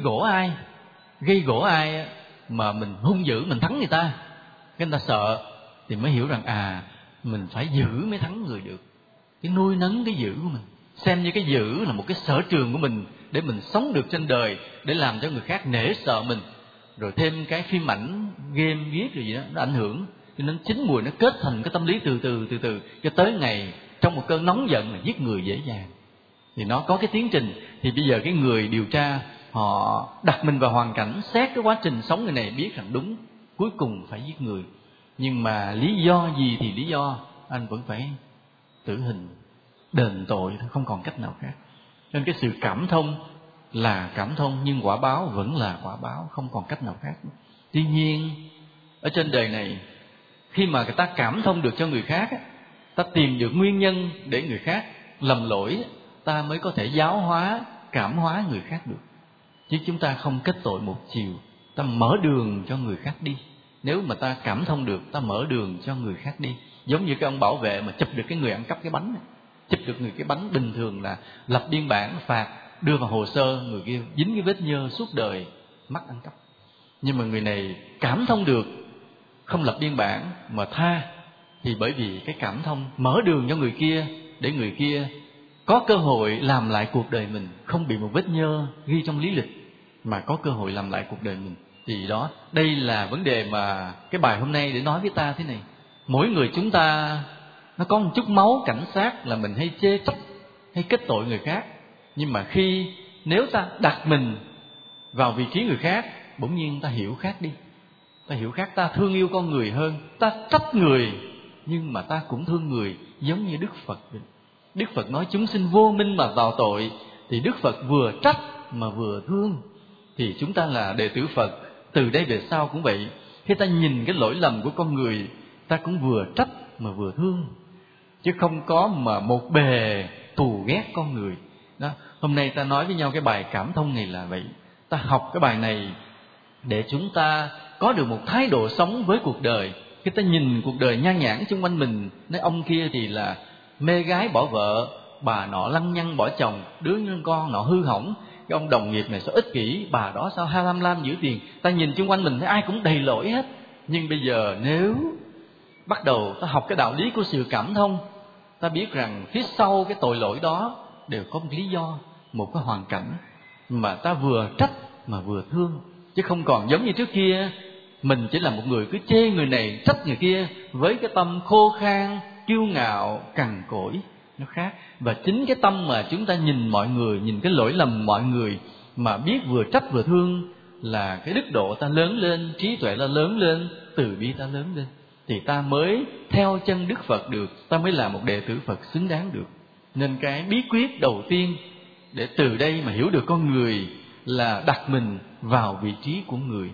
gỗ ai mà mình hung dữ, mình thắng người ta, cái người ta sợ, thì mới hiểu rằng mình phải giữ mới thắng người được. Cái nuôi nấng cái giữ của mình, xem như cái giữ là một cái sở trường của mình để mình sống được trên đời, để làm cho người khác nể sợ mình. Rồi thêm cái phim ảnh, game, viết rồi gì đó, nó ảnh hưởng, cho nên chín mùi nó kết thành cái tâm lý từ từ cho tới ngày trong một cơn nóng giận là giết người dễ dàng. Thì nó có cái tiến trình. Thì bây giờ cái người điều tra họ đặt mình vào hoàn cảnh, xét cái quá trình sống người này, biết rằng đúng, cuối cùng phải giết người. Nhưng mà lý do gì thì lý do, anh vẫn phải tử hình, đền tội, không còn cách nào khác. Nên cái sự cảm thông là cảm thông, nhưng quả báo vẫn là quả báo, không còn cách nào khác. Tuy nhiên ở trên đời này, khi mà người ta cảm thông được cho người khác, ta tìm được nguyên nhân để người khác lầm lỗi, ta mới có thể giáo hóa, cảm hóa người khác được. Chứ chúng ta không kết tội một chiều, ta mở đường cho người khác đi. Nếu mà ta cảm thông được, ta mở đường cho người khác đi. Giống như cái ông bảo vệ mà chụp được cái người ăn cắp cái bánh này. Chụp được người cái bánh, bình thường là lập biên bản phạt, đưa vào hồ sơ, người kia dính cái vết nhơ suốt đời mắc ăn cắp. Nhưng mà người này cảm thông được, không lập biên bản mà tha, thì bởi vì cái cảm thông mở đường cho người kia, để người kia có cơ hội làm lại cuộc đời mình, không bị một vết nhơ ghi trong lý lịch, mà có cơ hội làm lại cuộc đời mình. Thì đó, đây là vấn đề mà cái bài hôm nay để nói với ta thế này. Mỗi người chúng ta nó có một chút máu cảnh sát, là mình hay chê trách, hay kết tội người khác. Nhưng mà nếu ta đặt mình vào vị trí người khác, bỗng nhiên ta hiểu khác đi. Ta hiểu khác, ta thương yêu con người hơn. Ta trách người, nhưng mà ta cũng thương người, giống như Đức Phật. Đức Phật nói chúng sinh vô minh mà tạo tội, thì Đức Phật vừa trách mà vừa thương. Thì chúng ta là đệ tử Phật, từ đây về sau cũng vậy. Khi ta nhìn cái lỗi lầm của con người, ta cũng vừa trách mà vừa thương, chứ không có mà một bề thù ghét con người đó. Hôm nay ta nói với nhau cái bài cảm thông này là vậy. Ta học cái bài này để chúng ta có được một thái độ sống với cuộc đời. Khi ta nhìn cuộc đời nhan nhản xung quanh mình, nói ông kia thì là mê gái bỏ vợ, bà nọ lăng nhăng bỏ chồng, đứa con nọ hư hỏng, cái ông đồng nghiệp này sao ích kỷ, bà đó sao tham lam giữ tiền. Ta nhìn xung quanh mình thấy ai cũng đầy lỗi hết. Nhưng bây giờ nếu bắt đầu ta học cái đạo lý của sự cảm thông, ta biết rằng phía sau cái tội lỗi đó đều có một lý do, một cái hoàn cảnh, mà ta vừa trách mà vừa thương. Chứ không còn giống như trước kia, mình chỉ là một người cứ chê người này, trách người kia, với cái tâm khô khan, kiêu ngạo, cằn cỗi. Nó khác. Và chính cái tâm mà chúng ta nhìn mọi người, nhìn cái lỗi lầm mọi người, mà biết vừa trách vừa thương, là cái đức độ ta lớn lên, trí tuệ ta lớn lên, từ bi ta lớn lên, thì ta mới theo chân Đức Phật được, ta mới là một đệ tử Phật xứng đáng được. Nên cái bí quyết đầu tiên để từ đây mà hiểu được con người là đặt mình vào vị trí của người.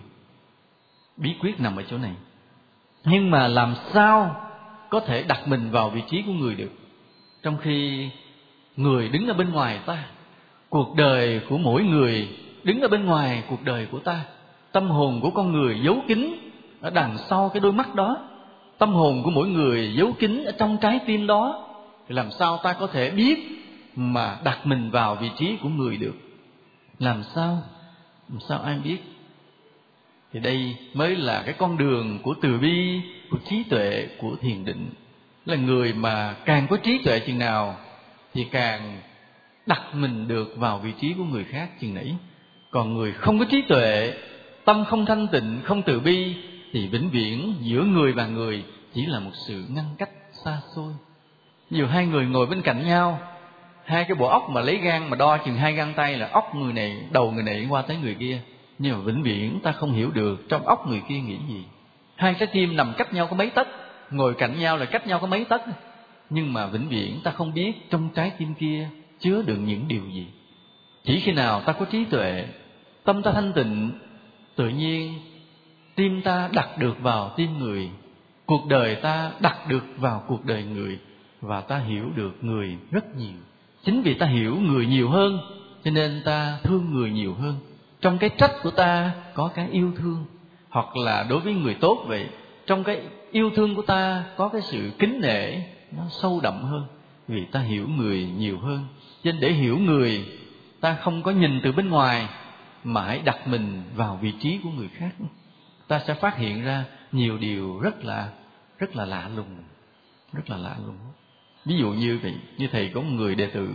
Bí quyết nằm ở chỗ này. Nhưng mà làm sao có thể đặt mình vào vị trí của người được, trong khi người đứng ở bên ngoài ta, cuộc đời của mỗi người đứng ở bên ngoài cuộc đời của ta, tâm hồn của con người giấu kín ở đằng sau cái đôi mắt đó. Tâm hồn của mỗi người giấu kín ở trong trái tim đó, thì làm sao ta có thể biết mà đặt mình vào vị trí của người được? Làm sao ai biết? Thì đây mới là cái con đường của từ bi, của trí tuệ, của thiền định. Là người mà càng có trí tuệ chừng nào thì càng đặt mình được vào vị trí của người khác chừng nấy. Còn người không có trí tuệ, tâm không thanh tịnh, không từ bi, thì vĩnh viễn giữa người và người chỉ là một sự ngăn cách xa xôi. Nhiều hai người ngồi bên cạnh nhau, hai cái bộ óc mà lấy gan mà đo chừng 2 gang tay là óc người này, đầu người này qua tới người kia. Nhưng mà vĩnh viễn ta không hiểu được trong óc người kia nghĩ gì. Hai trái tim nằm cách nhau có mấy tấc, ngồi cạnh nhau là cách nhau có mấy tấc, nhưng mà vĩnh viễn ta không biết trong trái tim kia chứa đựng những điều gì. Chỉ khi nào ta có trí tuệ, tâm ta thanh tịnh, tự nhiên tim ta đặt được vào tim người, cuộc đời ta đặt được vào cuộc đời người, và ta hiểu được người rất nhiều. Chính vì ta hiểu người nhiều hơn cho nên ta thương người nhiều hơn. Trong cái trách của ta có cái yêu thương, hoặc là đối với người tốt vậy, trong cái yêu thương của ta có cái sự kính nể nó sâu đậm hơn, vì ta hiểu người nhiều hơn. Cho nên để hiểu người, ta không có nhìn từ bên ngoài, mà hãy đặt mình vào vị trí của người khác. Ta sẽ phát hiện ra nhiều điều rất là lạ lùng, rất là lạ lùng. Ví dụ như vậy, như thầy có một người đệ tử,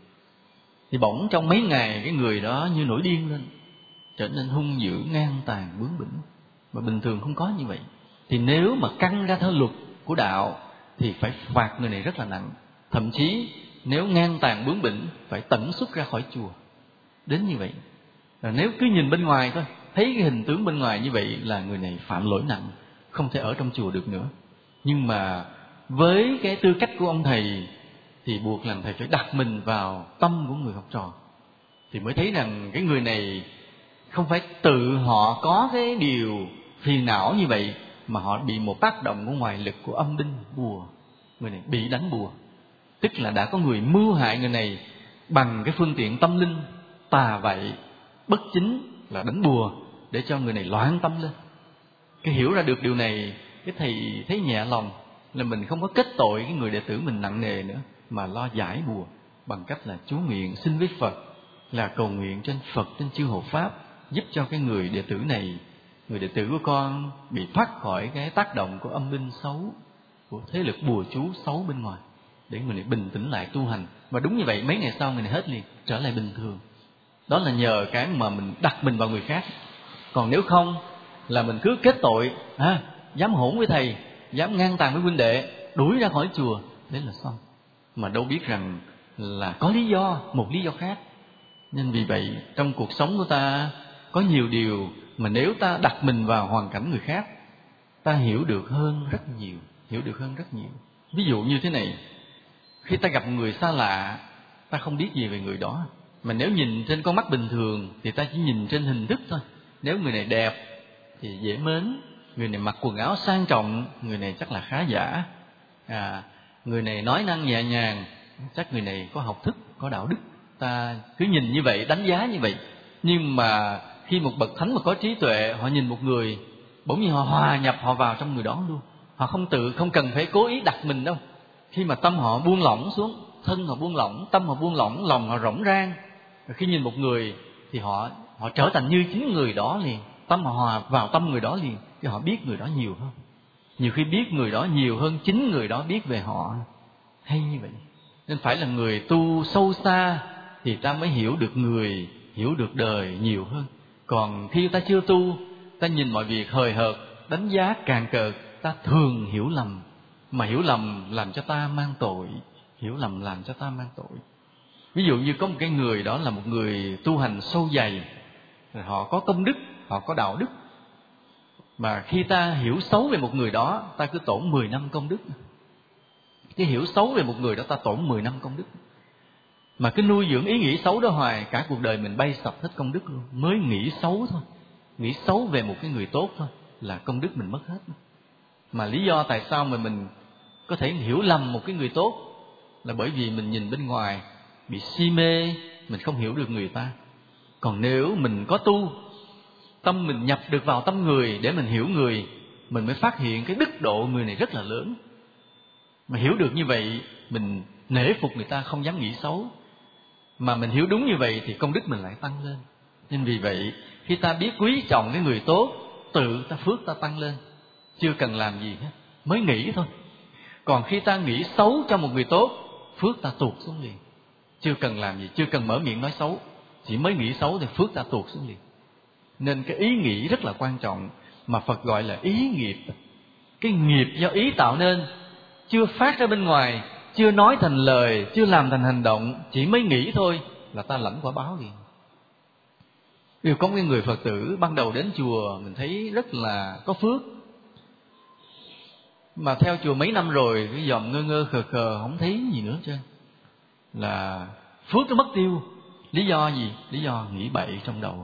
thì bỗng trong mấy ngày cái người đó như nổi điên lên, trở nên hung dữ, ngang tàn, bướng bỉnh. Mà bình thường không có như vậy. Thì nếu mà căn ra theo luật của đạo thì phải phạt người này rất là nặng. Thậm chí nếu ngang tàn bướng bỉnh phải tẩn xuất ra khỏi chùa. Đến như vậy. Rồi nếu cứ nhìn bên ngoài thôi, thấy cái hình tướng bên ngoài như vậy là người này phạm lỗi nặng, không thể ở trong chùa được nữa. Nhưng mà với cái tư cách của ông thầy thì buộc rằng thầy phải đặt mình vào tâm của người học trò, thì mới thấy rằng cái người này không phải tự họ có cái điều phiền não như vậy, mà họ bị một tác động của ngoại lực, của âm binh, bùa. Người này bị đánh bùa, tức là đã có người mưu hại người này bằng cái phương tiện tâm linh tà vậy, bất chính là đánh bùa để cho người này loạn tâm lên. Cái hiểu ra được điều này, cái thầy thấy nhẹ lòng, là mình không có kết tội cái người đệ tử mình nặng nề nữa, mà lo giải bùa bằng cách là chú nguyện xin với Phật, là cầu nguyện trên Phật, trên chư hộ pháp, giúp cho cái người đệ tử này, người đệ tử của con bị thoát khỏi cái tác động của âm binh xấu, của thế lực bùa chú xấu bên ngoài, để người này bình tĩnh lại tu hành. Và đúng như vậy, mấy ngày sau người này hết liền, trở lại bình thường. Đó là nhờ cái mà mình đặt mình vào người khác. Còn nếu không là mình cứ kết tội, dám hỗn với thầy, dám ngang tàn với huynh đệ, đuổi ra khỏi chùa, đấy là xong. Mà đâu biết rằng là có lý do, một lý do khác. Nên vì vậy trong cuộc sống của ta có nhiều điều mà nếu ta đặt mình vào hoàn cảnh người khác, ta hiểu được hơn rất nhiều, hiểu được hơn rất nhiều. Ví dụ như thế này, khi ta gặp người xa lạ, ta không biết gì về người đó, mà nếu nhìn trên con mắt bình thường thì ta chỉ nhìn trên hình thức thôi. Nếu người này đẹp thì dễ mến, người này mặc quần áo sang trọng, người này chắc là khá giả, người này nói năng nhẹ nhàng, chắc người này có học thức, có đạo đức. Ta cứ nhìn như vậy, đánh giá như vậy. Nhưng mà khi một bậc thánh mà có trí tuệ, họ nhìn một người, bỗng nhiên họ hòa nhập họ vào trong người đó luôn. Họ không cần phải cố ý đặt mình đâu. Khi mà tâm họ buông lỏng xuống, thân họ buông lỏng, tâm họ buông lỏng, lòng họ rỗng rang, rồi khi nhìn một người thì họ trở thành như chính người đó liền. Tâm họ hòa vào tâm người đó liền, thì họ biết người đó nhiều hơn. Nhiều khi biết người đó nhiều hơn chính người đó biết về họ. Hay như vậy. Nên phải là người tu sâu xa thì ta mới hiểu được người, hiểu được đời nhiều hơn. Còn khi ta chưa tu, ta nhìn mọi việc hời hợt, đánh giá càn cợt, ta thường hiểu lầm. Mà hiểu lầm làm cho ta mang tội, hiểu lầm làm cho ta mang tội. Ví dụ như có một cái người đó là một người tu hành sâu dày, họ có công đức, họ có đạo đức, mà khi ta hiểu xấu về một người đó, ta cứ tổn 10 năm công đức. Cái hiểu xấu về một người đó ta tổn 10 năm công đức. Mà cứ nuôi dưỡng ý nghĩ xấu đó hoài, cả cuộc đời mình bay sập hết công đức luôn. Mới nghĩ xấu thôi, nghĩ xấu về một cái người tốt thôi là công đức mình mất hết. Mà lý do tại sao mà mình có thể hiểu lầm một cái người tốt là bởi vì mình nhìn bên ngoài bị si mê, mình không hiểu được người ta. Còn nếu mình có tu, tâm mình nhập được vào tâm người để mình hiểu người, mình mới phát hiện cái đức độ người này rất là lớn. Mà hiểu được như vậy, mình nể phục người ta, không dám nghĩ xấu. Mà mình hiểu đúng như vậy thì công đức mình lại tăng lên. Nên vì vậy, khi ta biết quý trọng cái người tốt, tự ta phước ta tăng lên, chưa cần làm gì hết, mới nghĩ thôi. Còn khi ta nghĩ xấu cho một người tốt, phước ta tụt xuống liền, chưa cần làm gì, chưa cần mở miệng nói xấu, chỉ mới nghĩ xấu thì phước ta tụt xuống liền. Nên cái ý nghĩ rất là quan trọng, mà Phật gọi là ý nghiệp. Cái nghiệp do ý tạo nên, chưa phát ra bên ngoài, chưa nói thành lời, chưa làm thành hành động, chỉ mới nghĩ thôi là ta lãnh quả báo liền. Điều có cái người Phật tử ban đầu đến chùa mình thấy rất là có phước, mà theo chùa mấy năm rồi cái dòm ngơ ngơ khờ khờ không thấy gì nữa chứ, là phước nó mất tiêu. Lý do gì? Lý do nghĩ bậy trong đầu,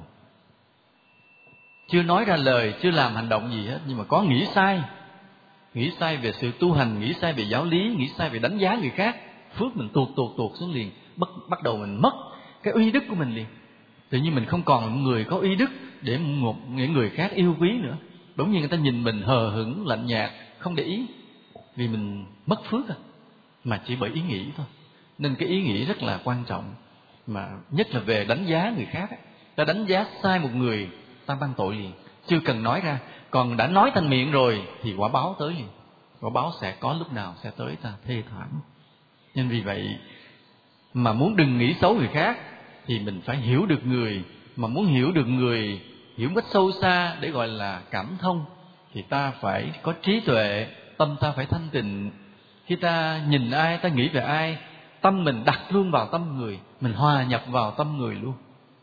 chưa nói ra lời, chưa làm hành động gì hết, nhưng mà có nghĩ sai. Nghĩ sai về sự tu hành, nghĩ sai về giáo lý, nghĩ sai về đánh giá người khác, phước mình tuột xuống liền. Bắt đầu mình mất cái uy đức của mình liền. Tự nhiên mình không còn là một người có uy đức để những người khác yêu quý nữa. Bỗng nhiên người ta nhìn mình hờ hững, lạnh nhạt, không để ý, vì mình mất phước mà chỉ bởi ý nghĩ thôi. Nên cái ý nghĩ rất là quan trọng, mà nhất là về đánh giá người khác. Ta đánh giá sai một người, ta ban tội liền, chưa cần nói ra. Còn đã nói thành miệng rồi thì quả báo tới liền. Quả báo sẽ có lúc nào sẽ tới ta, thê thảm. Nên vì vậy mà muốn đừng nghĩ xấu người khác thì mình phải hiểu được người. Mà muốn hiểu được người, hiểu một cách sâu xa để gọi là cảm thông, thì ta phải có trí tuệ, tâm ta phải thanh tịnh. Khi ta nhìn ai, ta nghĩ về ai, tâm mình đặt luôn vào tâm người, mình hòa nhập vào tâm người luôn.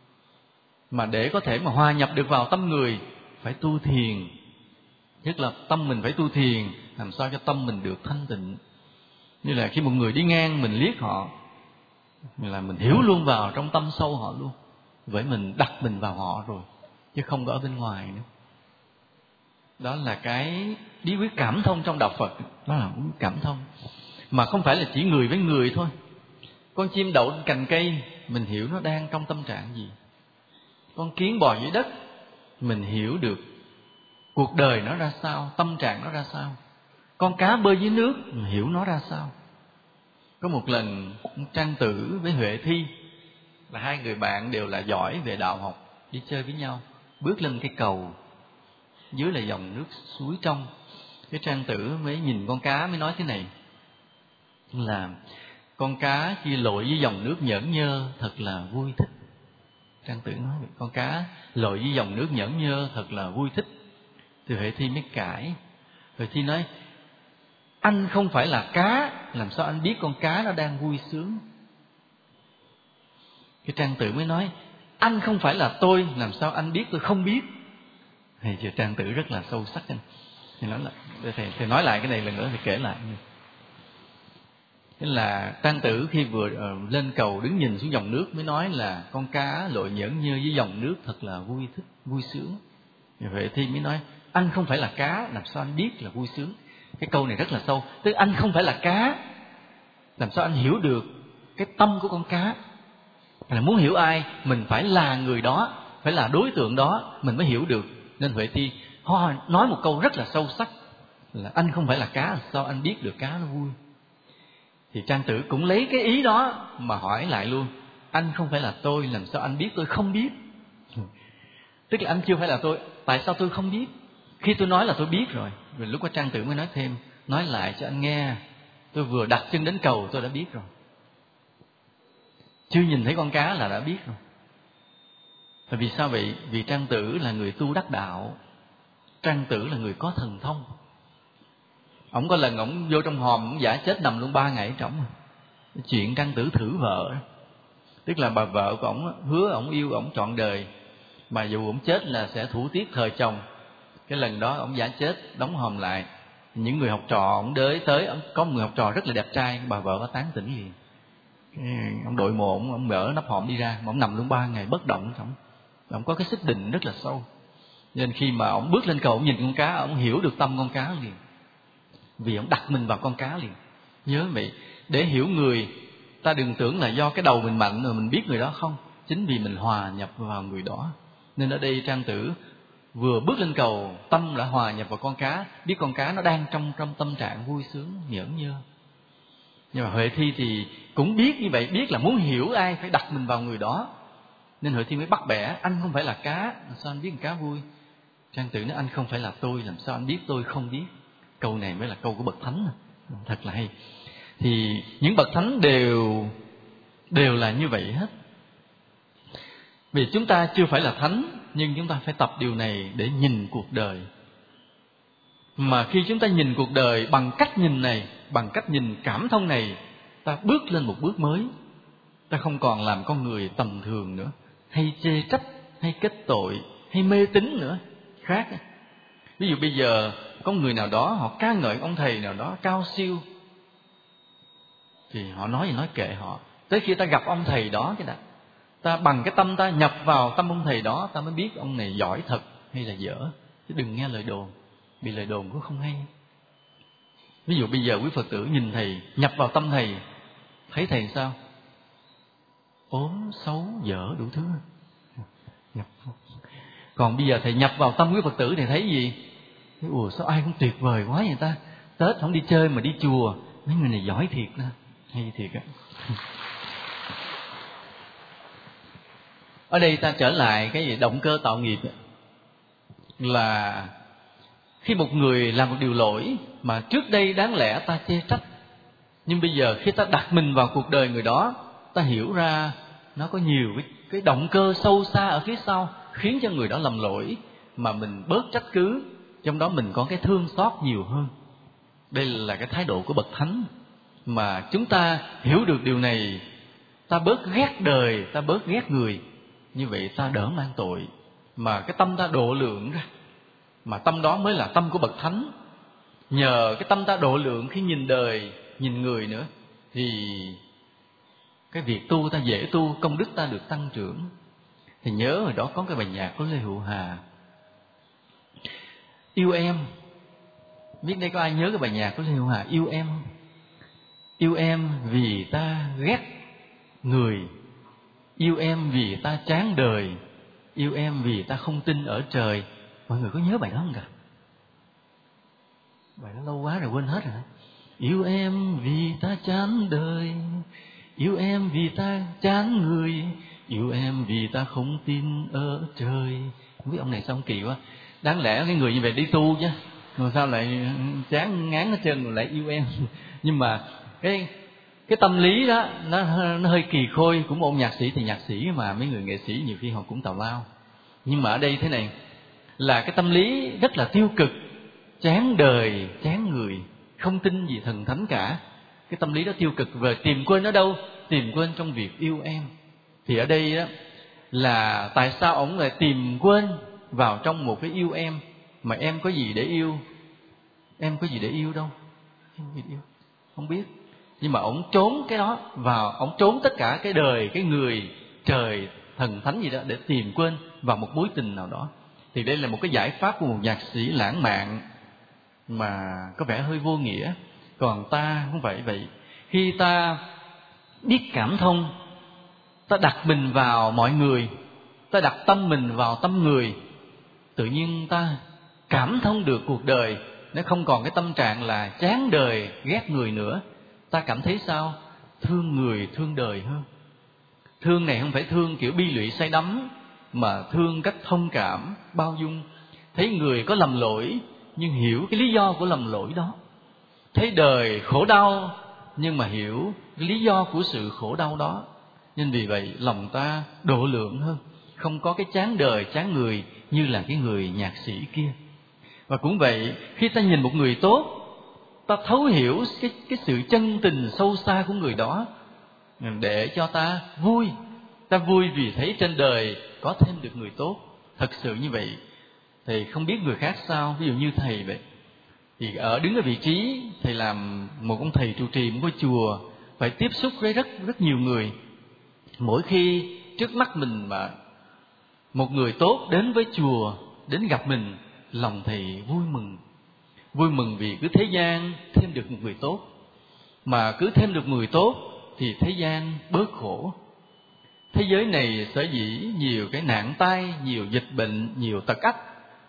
Mà để có thể mà hòa nhập được vào tâm người, phải tu thiền. Nhất là tâm mình phải tu thiền, làm sao cho tâm mình được thanh tịnh. Như là khi một người đi ngang, mình liếc họ, là mình hiểu luôn vào trong tâm sâu họ luôn. Vậy mình đặt mình vào họ rồi, chứ không có ở bên ngoài nữa. Đó là cái bí quyết cảm thông trong đạo Phật. Đó là cảm thông, mà không phải là chỉ người với người thôi. Con chim đậu trên cành cây, mình hiểu nó đang trong tâm trạng gì. Con kiến bò dưới đất, mình hiểu được cuộc đời nó ra sao, tâm trạng nó ra sao. Con cá bơi dưới nước, mình hiểu nó ra sao. Có một lần Trang Tử với Huệ Thi là hai người bạn đều là giỏi về đạo học, đi chơi với nhau, bước lên cái cầu, dưới là dòng nước suối trong. Cái Trang Tử mới nhìn con cá mới nói thế này, là con cá khi lội dưới dòng nước nhởn nhơ thật là vui thích. Trang Tử nói vậy, con cá lội dưới dòng nước nhởn nhơ thật là vui thích. Thì Huệ Thi mới cãi. Huệ Thi nói, anh không phải là cá, làm sao anh biết con cá nó đang vui sướng? Cái Trang Tử mới nói, anh không phải là tôi, làm sao anh biết tôi không biết? Thì Trang Tử rất là sâu sắc. Thì nói lại cái này lần nữa, thì kể lại. Thế là Trang Tử khi vừa lên cầu đứng nhìn xuống dòng nước mới nói là con cá lội nhởn nhơ dưới dòng nước thật là vui thích, vui sướng. Thì Huệ Thi mới nói, anh không phải là cá, làm sao anh biết là vui sướng? Cái câu này rất là sâu. Tức anh không phải là cá, làm sao anh hiểu được cái tâm của con cá? Là muốn hiểu ai, mình phải là người đó, phải là đối tượng đó, mình mới hiểu được. Nên Huệ Thi nói một câu rất là sâu sắc, là anh không phải là cá, làm sao anh biết được cá nó vui? Thì Trang Tử cũng lấy cái ý đó mà hỏi lại luôn, anh không phải là tôi, làm sao anh biết tôi không biết? Tức là anh chưa phải là tôi, tại sao tôi không biết? Khi tôi nói là tôi biết rồi. Rồi lúc đó Trang Tử mới nói thêm, nói lại cho anh nghe, tôi vừa đặt chân đến cầu tôi đã biết rồi. Chưa nhìn thấy con cá là đã biết rồi. Và vì sao vậy? Vì Trang Tử là người tu đắc đạo. Trang Tử là người có thần thông. Ổng có lần ổng vô trong hòm, ổng giả chết nằm luôn 3 ngày ở trỏng. Chuyện Trang Tử thử vợ, tức là bà vợ của ổng hứa ổng yêu ổng trọn đời, mà dù ổng chết là sẽ thủ tiết thời chồng. Cái lần đó ổng giả chết, đóng hòm lại. Những người học trò ổng tới, có một người học trò rất là đẹp trai, bà vợ có tán tỉnh liền. Ông đội mộ, ông mở nắp hòm đi ra, mà ông nằm luôn 3 ngày bất động. Ông có cái xích định rất là sâu. Nên khi mà ông bước lên cầu, ông nhìn con cá, ông hiểu được tâm con cá liền. Vì ông đặt mình vào con cá liền. Nhớ vậy, để hiểu người, ta đừng tưởng là do cái đầu mình mạnh rồi mình biết người đó, không. Chính vì mình hòa nhập vào người đó. Nên ở đây Trang Tử vừa bước lên cầu, tâm đã hòa nhập vào con cá, biết con cá nó đang trong tâm trạng vui sướng nhởn nhơ. Nhưng mà Huệ Thi thì cũng biết như vậy, biết là muốn hiểu ai phải đặt mình vào người đó, nên Huệ Thi mới bắt bẻ: anh không phải là cá, sao anh biết con cá vui? Trang Tử nói: anh không phải là tôi, làm sao anh biết tôi không biết? Câu này mới là câu của bậc thánh, thật là hay. Thì những bậc thánh đều là như vậy hết. Vì chúng ta chưa phải là thánh, nhưng chúng ta phải tập điều này để nhìn cuộc đời. Mà khi chúng ta nhìn cuộc đời bằng cách nhìn này, bằng cách nhìn cảm thông này, ta bước lên một bước mới. Ta không còn làm con người tầm thường nữa, hay chê trách, hay kết tội, hay mê tín nữa. Khác. Ví dụ bây giờ có người nào đó họ ca ngợi ông thầy nào đó cao siêu, thì họ nói gì nói kệ họ. Tới khi ta gặp ông thầy đó cái đã, ta bằng cái tâm ta nhập vào tâm ông thầy đó, ta mới biết ông này giỏi thật hay là dở. Chứ đừng nghe lời đồn, vì lời đồn cũng không hay. Ví dụ bây giờ quý Phật tử nhìn thầy, nhập vào tâm thầy, thấy thầy sao? Ốm, xấu, dở, đủ thứ. Còn bây giờ thầy nhập vào tâm quý Phật tử thì thấy gì? Ủa sao ai cũng tuyệt vời quá vậy ta? Tết không đi chơi mà đi chùa, mấy người này giỏi thiệt đó, hay thiệt á. Ở đây ta trở lại cái gì động cơ tạo nghiệp, là khi một người làm một điều lỗi mà trước đây đáng lẽ ta chê trách, nhưng bây giờ khi ta đặt mình vào cuộc đời người đó, ta hiểu ra nó có nhiều cái động cơ sâu xa ở phía sau khiến cho người đó lầm lỗi, mà mình bớt trách cứ, trong đó mình có cái thương xót nhiều hơn. Đây là cái thái độ của bậc thánh. Mà chúng ta hiểu được điều này, ta bớt ghét đời, ta bớt ghét người, như vậy ta đỡ mang tội, mà cái tâm ta độ lượng ra. Mà tâm đó mới là tâm của bậc thánh. Nhờ cái tâm ta độ lượng khi nhìn đời, nhìn người nữa, thì cái việc tu ta dễ tu, công đức ta được tăng trưởng. Thì nhớ hồi đó có cái bài nhạc của Lê Hữu Hà, Yêu Em. Biết đây có ai nhớ cái bài nhạc của Lê Hữu Hà, Yêu Em không? Yêu em vì ta ghét người, yêu em vì ta chán đời, yêu em vì ta không tin ở trời. Mọi người có nhớ bài đó không cả? Bài đó lâu quá rồi quên hết rồi. Yêu em vì ta chán đời, yêu em vì ta chán người, yêu em vì ta không tin ở trời. Không biết ông này sao ông kỳ quá. Đáng lẽ cái người như vậy đi tu chứ, rồi sao lại chán ngán hết trơn rồi lại yêu em. Nhưng mà cái tâm lý đó nó hơi kỳ khôi. Cũng ông nhạc sĩ thì nhạc sĩ, mà mấy người nghệ sĩ nhiều khi họ cũng tào lao. Nhưng mà ở đây thế này, là cái tâm lý rất là tiêu cực, chán đời, chán người, không tin gì thần thánh cả. Cái tâm lý đó tiêu cực, về tìm quên ở đâu? Tìm quên trong việc yêu em. Thì ở đây đó là tại sao ổng lại tìm quên vào trong một cái yêu em, mà em có gì để yêu? Em có gì để yêu đâu, không biết. Nhưng mà ổng trốn cái đó vào, ổng trốn tất cả cái đời, cái người, trời, thần thánh gì đó để tìm quên vào một mối tình nào đó. Thì đây là một cái giải pháp của một nhạc sĩ lãng mạn mà có vẻ hơi vô nghĩa. Còn ta không phải vậy. Khi ta biết cảm thông, ta đặt mình vào mọi người, ta đặt tâm mình vào tâm người, tự nhiên ta cảm thông được cuộc đời. Nó không còn cái tâm trạng là chán đời, ghét người nữa. Ta cảm thấy sao? Thương người, thương đời hơn. Thương này không phải thương kiểu bi lụy say đắm, mà thương cách thông cảm, bao dung. Thấy người có lầm lỗi, nhưng hiểu cái lý do của lầm lỗi đó. Thấy đời khổ đau, nhưng mà hiểu cái lý do của sự khổ đau đó. Nên vì vậy lòng ta độ lượng hơn, không có cái chán đời, chán người như là cái người nhạc sĩ kia. Và cũng vậy, khi ta nhìn một người tốt, ta thấu hiểu cái sự chân tình sâu xa của người đó, để cho ta vui. Ta vui vì thấy trên đời có thêm được người tốt. Thật sự như vậy. Thầy không biết người khác sao. Ví dụ như thầy vậy, thì đứng ở vị trí thầy làm một ông thầy trụ trì một ngôi chùa, phải tiếp xúc với rất nhiều người. Mỗi khi trước mắt mình mà một người tốt đến với chùa, đến gặp mình, lòng thầy vui mừng. Vui mừng vì cứ thế gian thêm được một người tốt. Mà cứ thêm được người tốt thì thế gian bớt khổ. Thế giới này sở dĩ nhiều cái nạn tai, nhiều dịch bệnh, nhiều tật ách,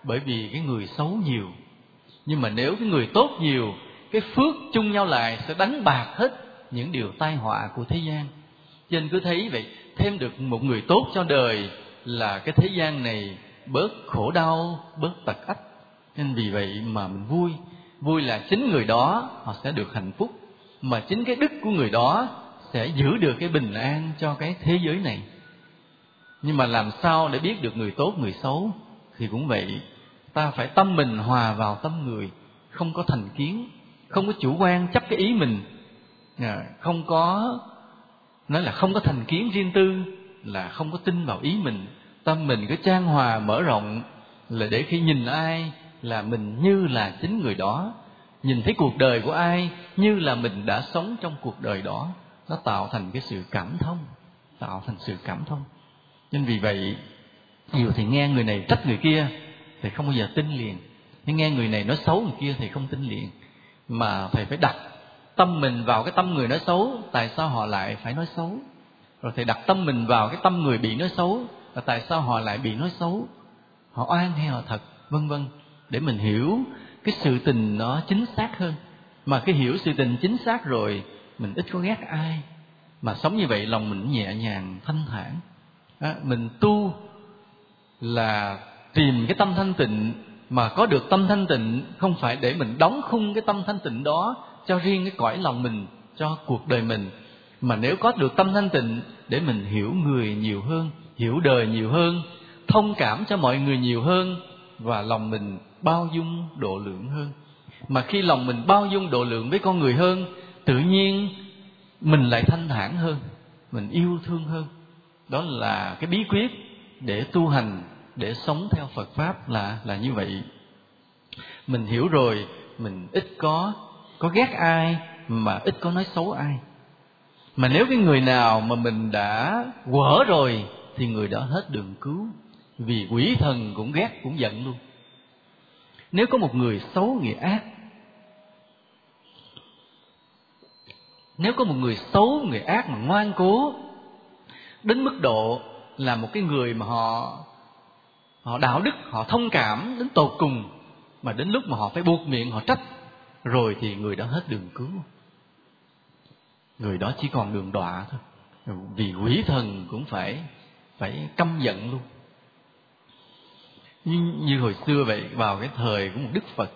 bởi vì cái người xấu nhiều. Nhưng mà nếu cái người tốt nhiều, cái phước chung nhau lại sẽ đánh bạc hết những điều tai họa của thế gian. Cho nên cứ thấy vậy, thêm được một người tốt cho đời là cái thế gian này bớt khổ đau, bớt tật ách. Nên vì vậy mà mình vui. Vui là chính người đó họ sẽ được hạnh phúc, mà chính cái đức của người đó sẽ giữ được cái bình an cho cái thế giới này. Nhưng mà làm sao để biết được người tốt, người xấu? Thì cũng vậy, ta phải tâm mình hòa vào tâm người, không có thành kiến, không có chủ quan chấp cái ý mình, không có nói là không có thành kiến riêng tư, là không có tin vào ý mình. Tâm mình cứ chan hòa mở rộng, là để khi nhìn ai là mình như là chính người đó, nhìn thấy cuộc đời của ai như là mình đã sống trong cuộc đời đó. Nó tạo thành cái sự cảm thông, tạo thành sự cảm thông. Nên vì vậy, nhiều thì nghe người này trách người kia thì không bao giờ tin liền, nhưng nghe người này nói xấu người kia thì không tin liền. Mà thầy phải đặt tâm mình vào cái tâm người nói xấu, tại sao họ lại phải nói xấu? Rồi thầy đặt tâm mình vào cái tâm người bị nói xấu, là tại sao họ lại bị nói xấu? Họ oan hay họ thật, vân vân, để mình hiểu cái sự tình nó chính xác hơn. Mà cái hiểu sự tình chính xác rồi, mình ít có ghét ai, mà sống như vậy lòng mình nhẹ nhàng thanh thản. Mình tu là tìm cái tâm thanh tịnh, mà có được tâm thanh tịnh không phải để mình đóng khung cái tâm thanh tịnh đó cho riêng cái cõi lòng mình, cho cuộc đời mình, mà nếu có được tâm thanh tịnh để mình hiểu người nhiều hơn, hiểu đời nhiều hơn, thông cảm cho mọi người nhiều hơn, và lòng mình bao dung độ lượng hơn. Mà khi lòng mình bao dung độ lượng với con người hơn, tự nhiên mình lại thanh thản hơn, mình yêu thương hơn. Đó là cái bí quyết để tu hành, để sống theo Phật Pháp là như vậy. Mình hiểu rồi, mình ít có ghét ai, mà ít có nói xấu ai. Mà nếu cái người nào mà mình đã quở rồi thì người đó hết đường cứu, vì quỷ thần cũng ghét cũng giận luôn. Nếu có một người xấu người ác, nếu có một người xấu người ác mà ngoan cố đến mức độ là một cái người mà họ đạo đức, họ thông cảm đến tột cùng, mà đến lúc mà họ phải buộc miệng họ trách rồi, thì người đó hết đường cứu. Người đó chỉ còn đường đọa thôi, vì quỷ thần cũng phải căm giận luôn. Như hồi xưa vậy, vào cái thời của một Đức Phật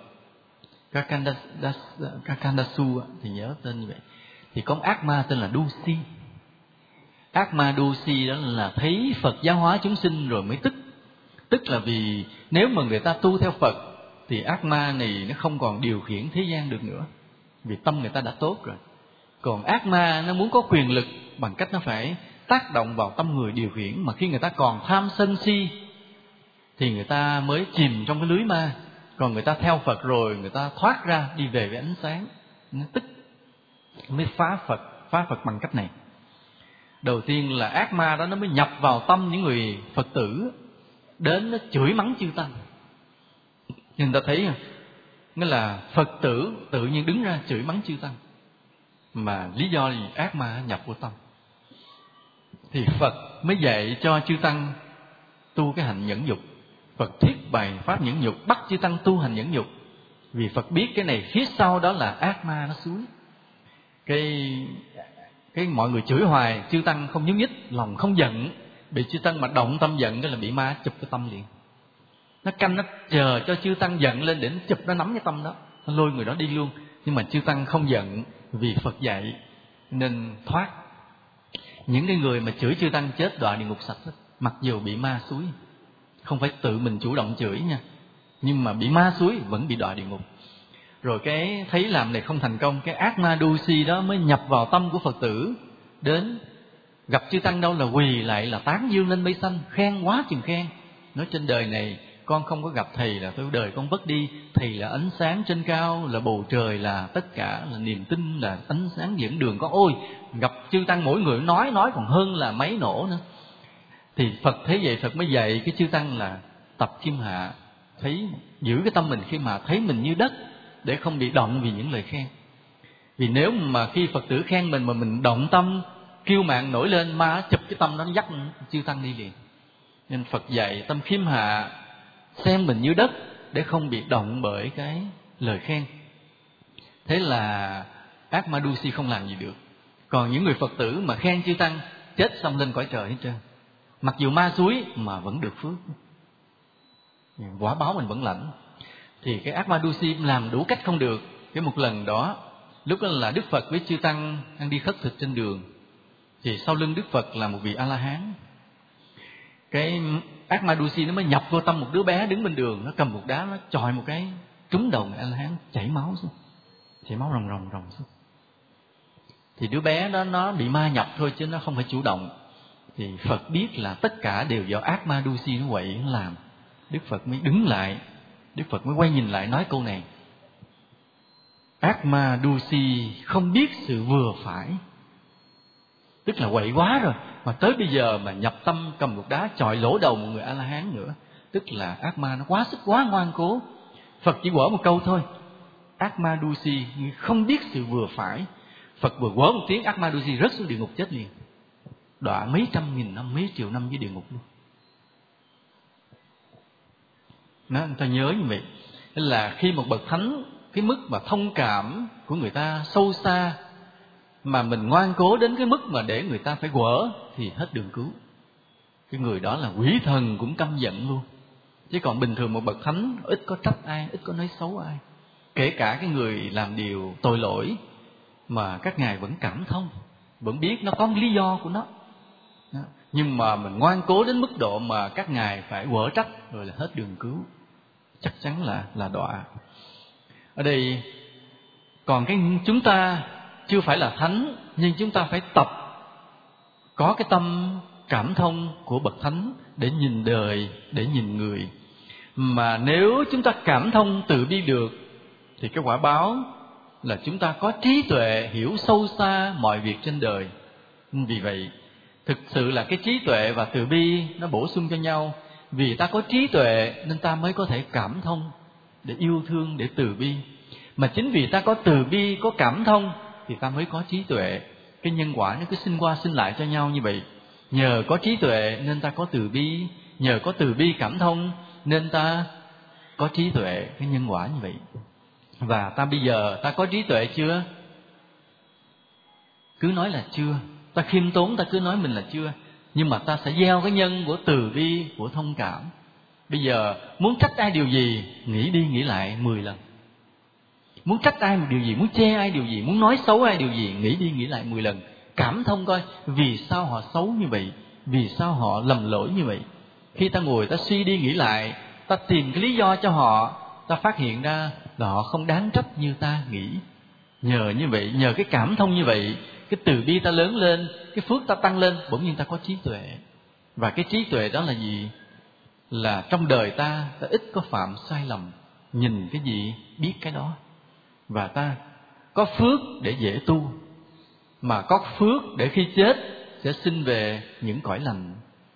Kakandasu thì nhớ tên như vậy, thì có một ác ma tên là Dusi. Ác ma Dusi đó là thấy Phật giáo hóa chúng sinh rồi mới tức. Tức là vì nếu mà người ta tu theo Phật thì ác ma này nó không còn điều khiển thế gian được nữa, vì tâm người ta đã tốt rồi. Còn ác ma nó muốn có quyền lực bằng cách nó phải tác động vào tâm người điều khiển, mà khi người ta còn tham sân si thì người ta mới chìm trong cái lưới ma. Còn người ta theo Phật rồi, người ta thoát ra đi về với ánh sáng, nó tức mới phá Phật bằng cách này. Đầu tiên là ác ma đó nó mới nhập vào tâm những người Phật tử, đến nó chửi mắng chư tăng. Nhưng ta thấy nghĩa là Phật tử tự nhiên đứng ra chửi mắng chư tăng, mà lý do gì? Ác ma nhập vô tâm. Thì Phật mới dạy cho chư tăng tu cái hạnh nhẫn nhục. Phật thuyết bày pháp nhẫn nhục, bắt chư tăng tu hành nhẫn nhục. Vì Phật biết cái này phía sau đó là ác ma nó xúi. Cái mọi người chửi hoài, chư tăng không nhúc nhích, lòng không giận. Bị chư tăng mà động tâm giận cái là bị ma chụp cái tâm liền. Nó canh, nó chờ cho chư tăng giận lên để nó chụp, nó nắm cái tâm đó, nó lôi người đó đi luôn. Nhưng mà chư tăng không giận, vì Phật dạy nên thoát. Những cái người mà chửi chư tăng chết đọa địa ngục sạch hết, mặc dù bị ma xúi. Không phải tự mình chủ động chửi nha, nhưng mà bị ma xúi vẫn bị đọa địa ngục. Rồi cái thấy làm này không thành công, cái ác ma Dusi đó mới nhập vào tâm của Phật tử, đến gặp chư tăng đâu là quỳ lại, là tán dương lên mây xanh, khen quá chừng khen. Nói trên đời này con không có gặp thầy là tôi đời con vất đi. Thầy là ánh sáng trên cao, là bầu trời, là tất cả, là niềm tin, là ánh sáng dẫn đường con. Ôi, gặp chư tăng mỗi người nói còn hơn là máy nổ nữa. Thì Phật thấy vậy, Phật mới dạy cái chư tăng là tập khiêm hạ, thấy giữ cái tâm mình khiêm hạ, thấy mình như đất, để không bị động vì những lời khen. Vì nếu mà khi Phật tử khen mình mà mình động tâm, kiêu mạn nổi lên, ma chụp cái tâm đó, nó dắt chư tăng đi liền. Nên Phật dạy tâm khiêm hạ, xem mình như đất để không bị động bởi cái lời khen. Thế là ác ma đu si không làm gì được. Còn những người Phật tử mà khen chư tăng, chết xong lên cõi trời hết trơn. Mặc dù ma suối mà vẫn được phước, quả báo mình vẫn lãnh. Thì cái ác ma đu si làm đủ cách không được. Cái một lần đó, lúc đó là Đức Phật với chư tăng đang đi khất thực trên đường, thì sau lưng Đức Phật là một vị A-la-hán. Cái ác ma đu si nó mới nhập vô tâm một đứa bé đứng bên đường, nó cầm một đá, nó chọi một cái trúng đầu người A-la-hán, chảy máu xuống, chảy máu ròng ròng xuống. Thì đứa bé đó nó bị ma nhập thôi chứ nó không phải chủ động. Thì Phật biết là tất cả đều do ác ma đu si nó quậy nó làm. Đức Phật mới đứng lại, Đức Phật mới quay nhìn lại nói câu này: ác ma đu si không biết sự vừa phải. Tức là quậy quá rồi, mà tới bây giờ mà nhập tâm cầm một đá chọi lỗ đầu một người A-la-hán nữa. Tức là ác ma nó quá sức, quá ngoan cố. Phật chỉ quở một câu thôi: ác ma đu si không biết sự vừa phải. Phật vừa quở một tiếng, ác ma đu si rớt xuống địa ngục chết liền, đọa mấy trăm nghìn năm, mấy triệu năm dưới địa ngục luôn. Nó người ta nhớ như vậy. Nên là khi một bậc thánh, cái mức mà thông cảm của người ta sâu xa, mà mình ngoan cố đến cái mức mà để người ta phải quở, thì hết đường cứu. Cái người đó là quỷ thần cũng căm giận luôn. Chứ còn bình thường một bậc thánh ít có trách ai, ít có nói xấu ai. Kể cả cái người làm điều tội lỗi mà các ngài vẫn cảm thông, vẫn biết nó có lý do của nó. Nhưng mà mình ngoan cố đến mức độ mà các ngài phải quở trách, rồi là hết đường cứu, chắc chắn là đọa. Ở đây còn chúng ta chưa phải là thánh, nhưng chúng ta phải tập có cái tâm cảm thông của bậc thánh để nhìn đời, để nhìn người. Mà nếu chúng ta cảm thông từ bi được, thì cái quả báo là chúng ta có trí tuệ, hiểu sâu xa mọi việc trên đời. Vì vậy, thực sự là cái trí tuệ và từ bi nó bổ sung cho nhau. Vì ta có trí tuệ nên ta mới có thể cảm thông, để yêu thương, để từ bi. Mà chính vì ta có từ bi, có cảm thông thì ta mới có trí tuệ. Cái nhân quả nó cứ sinh qua sinh lại cho nhau như vậy. Nhờ có trí tuệ nên ta có từ bi, nhờ có từ bi cảm thông nên ta có trí tuệ. Cái nhân quả như vậy. Và ta bây giờ ta có trí tuệ chưa? Cứ nói là chưa. Ta khiêm tốn, ta cứ nói mình là chưa. Nhưng mà ta sẽ gieo cái nhân của từ bi, của thông cảm. Bây giờ muốn trách ai điều gì, nghĩ đi nghĩ lại 10 lần. Muốn trách ai một điều gì, muốn chê ai điều gì, muốn nói xấu ai điều gì, nghĩ đi nghĩ lại 10 lần. Cảm thông coi vì sao họ xấu như vậy, vì sao họ lầm lỗi như vậy. Khi ta ngồi ta suy đi nghĩ lại, ta tìm cái lý do cho họ, ta phát hiện ra là họ không đáng trách như ta nghĩ. Nhờ như vậy, nhờ cái cảm thông như vậy, cái từ bi ta lớn lên, cái phước ta tăng lên, bỗng nhiên ta có trí tuệ. Và cái trí tuệ đó là gì? Là trong đời ta ít có phạm sai lầm, nhìn cái gì biết cái đó. Và ta có phước để dễ tu, mà có phước để khi chết sẽ sinh về những cõi lành.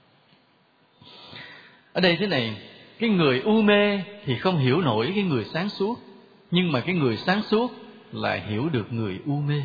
Ở đây thế này, cái người u mê thì không hiểu nổi cái người sáng suốt, nhưng mà cái người sáng suốt lại hiểu được người u mê.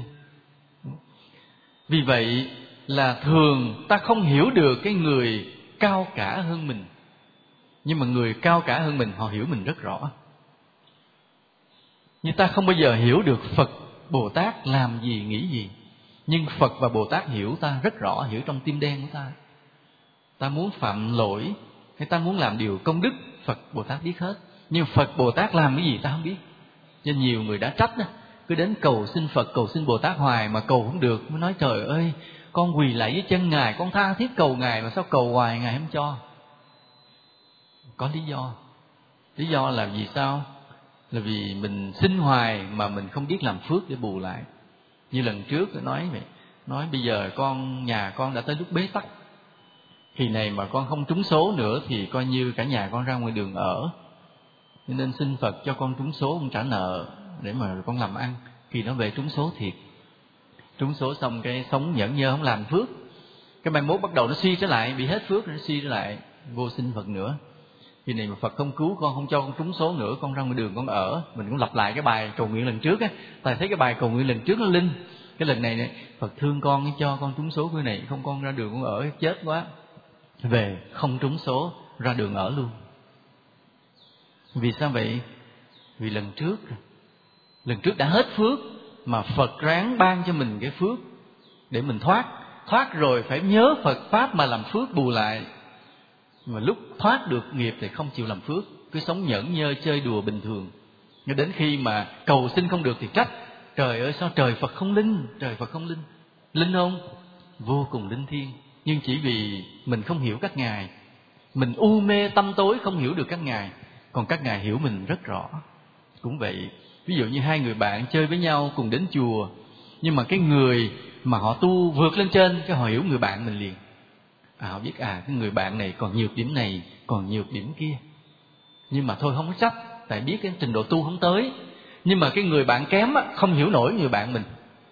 Vì vậy là thường ta không hiểu được cái người cao cả hơn mình, nhưng mà người cao cả hơn mình họ hiểu mình rất rõ. Nhưng ta không bao giờ hiểu được Phật, Bồ Tát làm gì, nghĩ gì. Nhưng Phật và Bồ Tát hiểu ta rất rõ, hiểu trong tim đen của ta. Ta muốn phạm lỗi hay ta muốn làm điều công đức, Phật, Bồ Tát biết hết. Nhưng Phật, Bồ Tát làm cái gì ta không biết. Cho nhiều người đã trách đó, cứ đến cầu xin Phật, cầu xin Bồ Tát hoài mà cầu không được. Mới nói trời ơi, con quỳ lại dưới chân Ngài, con tha thiết cầu Ngài mà sao cầu hoài Ngài không cho. Có lý do. Lý do là vì sao? Là vì mình xin hoài mà mình không biết làm phước để bù lại. Như lần trước nói vậy, nói bây giờ nhà con đã tới lúc bế tắc, kỳ này mà con không trúng số nữa thì coi như cả nhà con ra ngoài đường ở, nên xin Phật cho con trúng số, con trả nợ để mà con làm ăn. Khi nó về trúng số thiệt, trúng số xong cái sống nhẫn nhơ không làm phước, cái mai mốt bắt đầu nó suy trở lại, bị hết phước nó suy trở lại, vô xin Phật nữa. Khi này mà Phật không cứu con, không cho con trúng số nữa, con ra ngoài đường con ở. Mình cũng lặp lại cái bài cầu nguyện lần trước á. Tại thấy cái bài cầu nguyện lần trước nó linh, cái lần này Phật thương con cho con trúng số, cái này không con ra đường con ở chết quá. Về không trúng số, ra đường ở luôn. Vì sao vậy? Vì lần trước đã hết phước, mà Phật ráng ban cho mình cái phước để mình thoát rồi phải nhớ Phật Pháp mà làm phước bù lại. Mà lúc thoát được nghiệp thì không chịu làm phước, cứ sống nhẫn nhơ chơi đùa bình thường. Nhưng đến khi mà cầu xin không được thì trách: trời ơi, sao trời Phật không linh? Trời Phật không linh. Linh không? Vô cùng linh thiêng. Nhưng chỉ vì mình không hiểu các ngài, mình u mê tâm tối không hiểu được các ngài, còn các ngài hiểu mình rất rõ. Cũng vậy, ví dụ như hai người bạn chơi với nhau cùng đến chùa, nhưng mà cái người mà họ tu vượt lên trên, cái họ hiểu người bạn mình liền. Họ biết cái người bạn này còn nhược điểm này, còn nhược điểm kia. Nhưng mà thôi không có trách, tại biết cái trình độ tu không tới. Nhưng mà cái người bạn kém không hiểu nổi người bạn mình.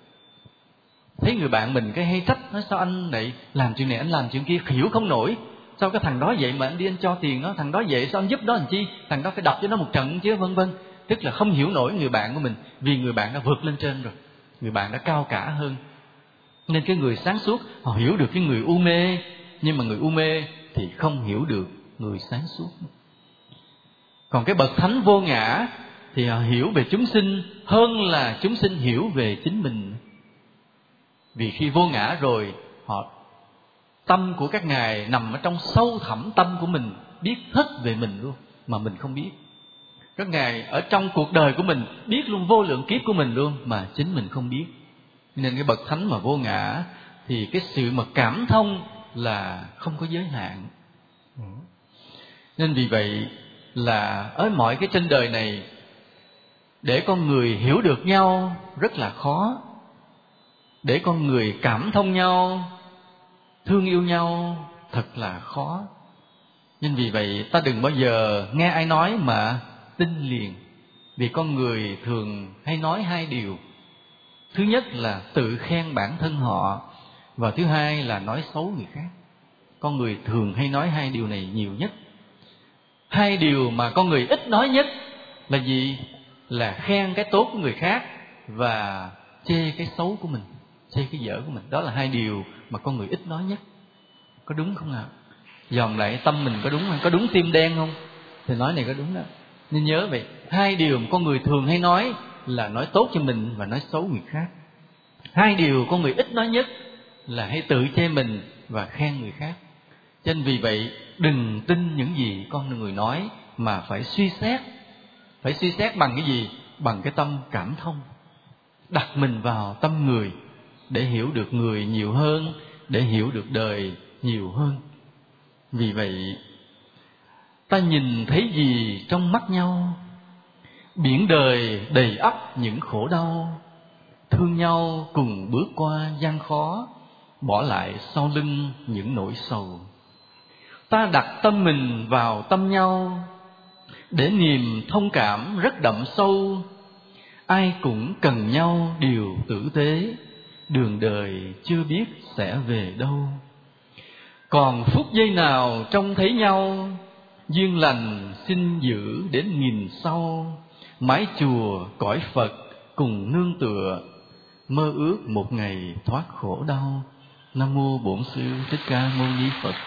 Thấy người bạn mình cái hay trách, nói sao anh này làm chuyện này, anh làm chuyện kia, hiểu không nổi. Sao cái thằng đó vậy mà anh đi anh cho tiền nó, thằng đó vậy sao anh giúp nó làm chi, thằng đó phải đập cho nó một trận chứ, vân vân. Tức là không hiểu nổi người bạn của mình, vì người bạn đã vượt lên trên rồi, người bạn đã cao cả hơn. Nên cái người sáng suốt họ hiểu được cái người u mê, nhưng mà người u mê thì không hiểu được người sáng suốt. Còn cái bậc thánh vô ngã thì họ hiểu về chúng sinh hơn là chúng sinh hiểu về chính mình. Vì khi vô ngã rồi, tâm của các ngài nằm ở trong sâu thẳm tâm của mình, biết hết về mình luôn mà mình không biết. Các ngài ở trong cuộc đời của mình biết luôn vô lượng kiếp của mình luôn mà chính mình không biết. Nên cái bậc thánh mà vô ngã thì cái sự mà cảm thông là không có giới hạn. Nên vì vậy là ở mọi cái trên đời này, để con người hiểu được nhau rất là khó. Để con người cảm thông nhau, thương yêu nhau thật là khó. Nên vì vậy ta đừng bao giờ nghe ai nói mà tin liền. Vì con người thường hay nói hai điều. Thứ nhất là tự khen bản thân họ, và thứ hai là nói xấu người khác. Con người thường hay nói hai điều này nhiều nhất. Hai điều mà con người ít nói nhất là gì? Là khen cái tốt của người khác và chê cái xấu của mình, chê cái dở của mình. Đó là hai điều mà con người ít nói nhất. Có đúng không ạ? Dòm lại tâm mình có đúng không? Có đúng tim đen không? Thì nói này có đúng đó. Nên nhớ vậy, hai điều mà con người thường hay nói là nói tốt cho mình và nói xấu người khác. Hai điều con người ít nói nhất là hay tự chê mình và khen người khác. Cho nên vì vậy đừng tin những gì con người nói, mà phải suy xét. Phải suy xét bằng cái gì? Bằng cái tâm cảm thông. Đặt mình vào tâm người để hiểu được người nhiều hơn, để hiểu được đời nhiều hơn. Vì vậy ta nhìn thấy gì trong mắt nhau? Biển đời đầy ắp những khổ đau, thương nhau cùng bước qua gian khó, bỏ lại sau lưng những nỗi sầu. Ta đặt tâm mình vào tâm nhau, để niềm thông cảm rất đậm sâu. Ai cũng cần nhau điều tử tế, đường đời chưa biết sẽ về đâu. Còn phút giây nào trông thấy nhau, duyên lành xin giữ đến nghìn sau. Mái chùa cõi Phật cùng nương tựa, mơ ước một ngày thoát khổ đau. Nam mô Bổn Sư Thích Ca Mâu Ni Phật.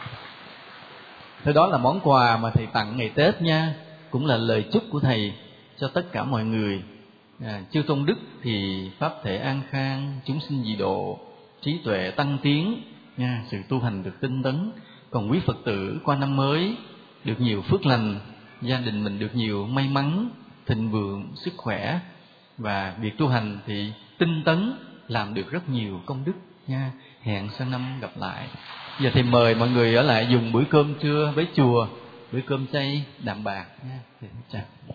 Thế đó là món quà mà thầy tặng ngày Tết nha, cũng là lời chúc của thầy cho tất cả mọi người. Chư tôn đức thì pháp thể an khang, chúng sinh dị độ, trí tuệ tăng tiến nha, sự tu hành được tinh tấn. Còn quý Phật tử qua năm mới được nhiều phước lành, gia đình mình được nhiều may mắn, thịnh vượng, sức khỏe, và việc tu hành thì tinh tấn, làm được rất nhiều công đức nha. Hẹn sang năm gặp lại. Giờ thì mời mọi người ở lại dùng bữa cơm trưa với chùa, bữa cơm chay đạm bạc nha. Chào.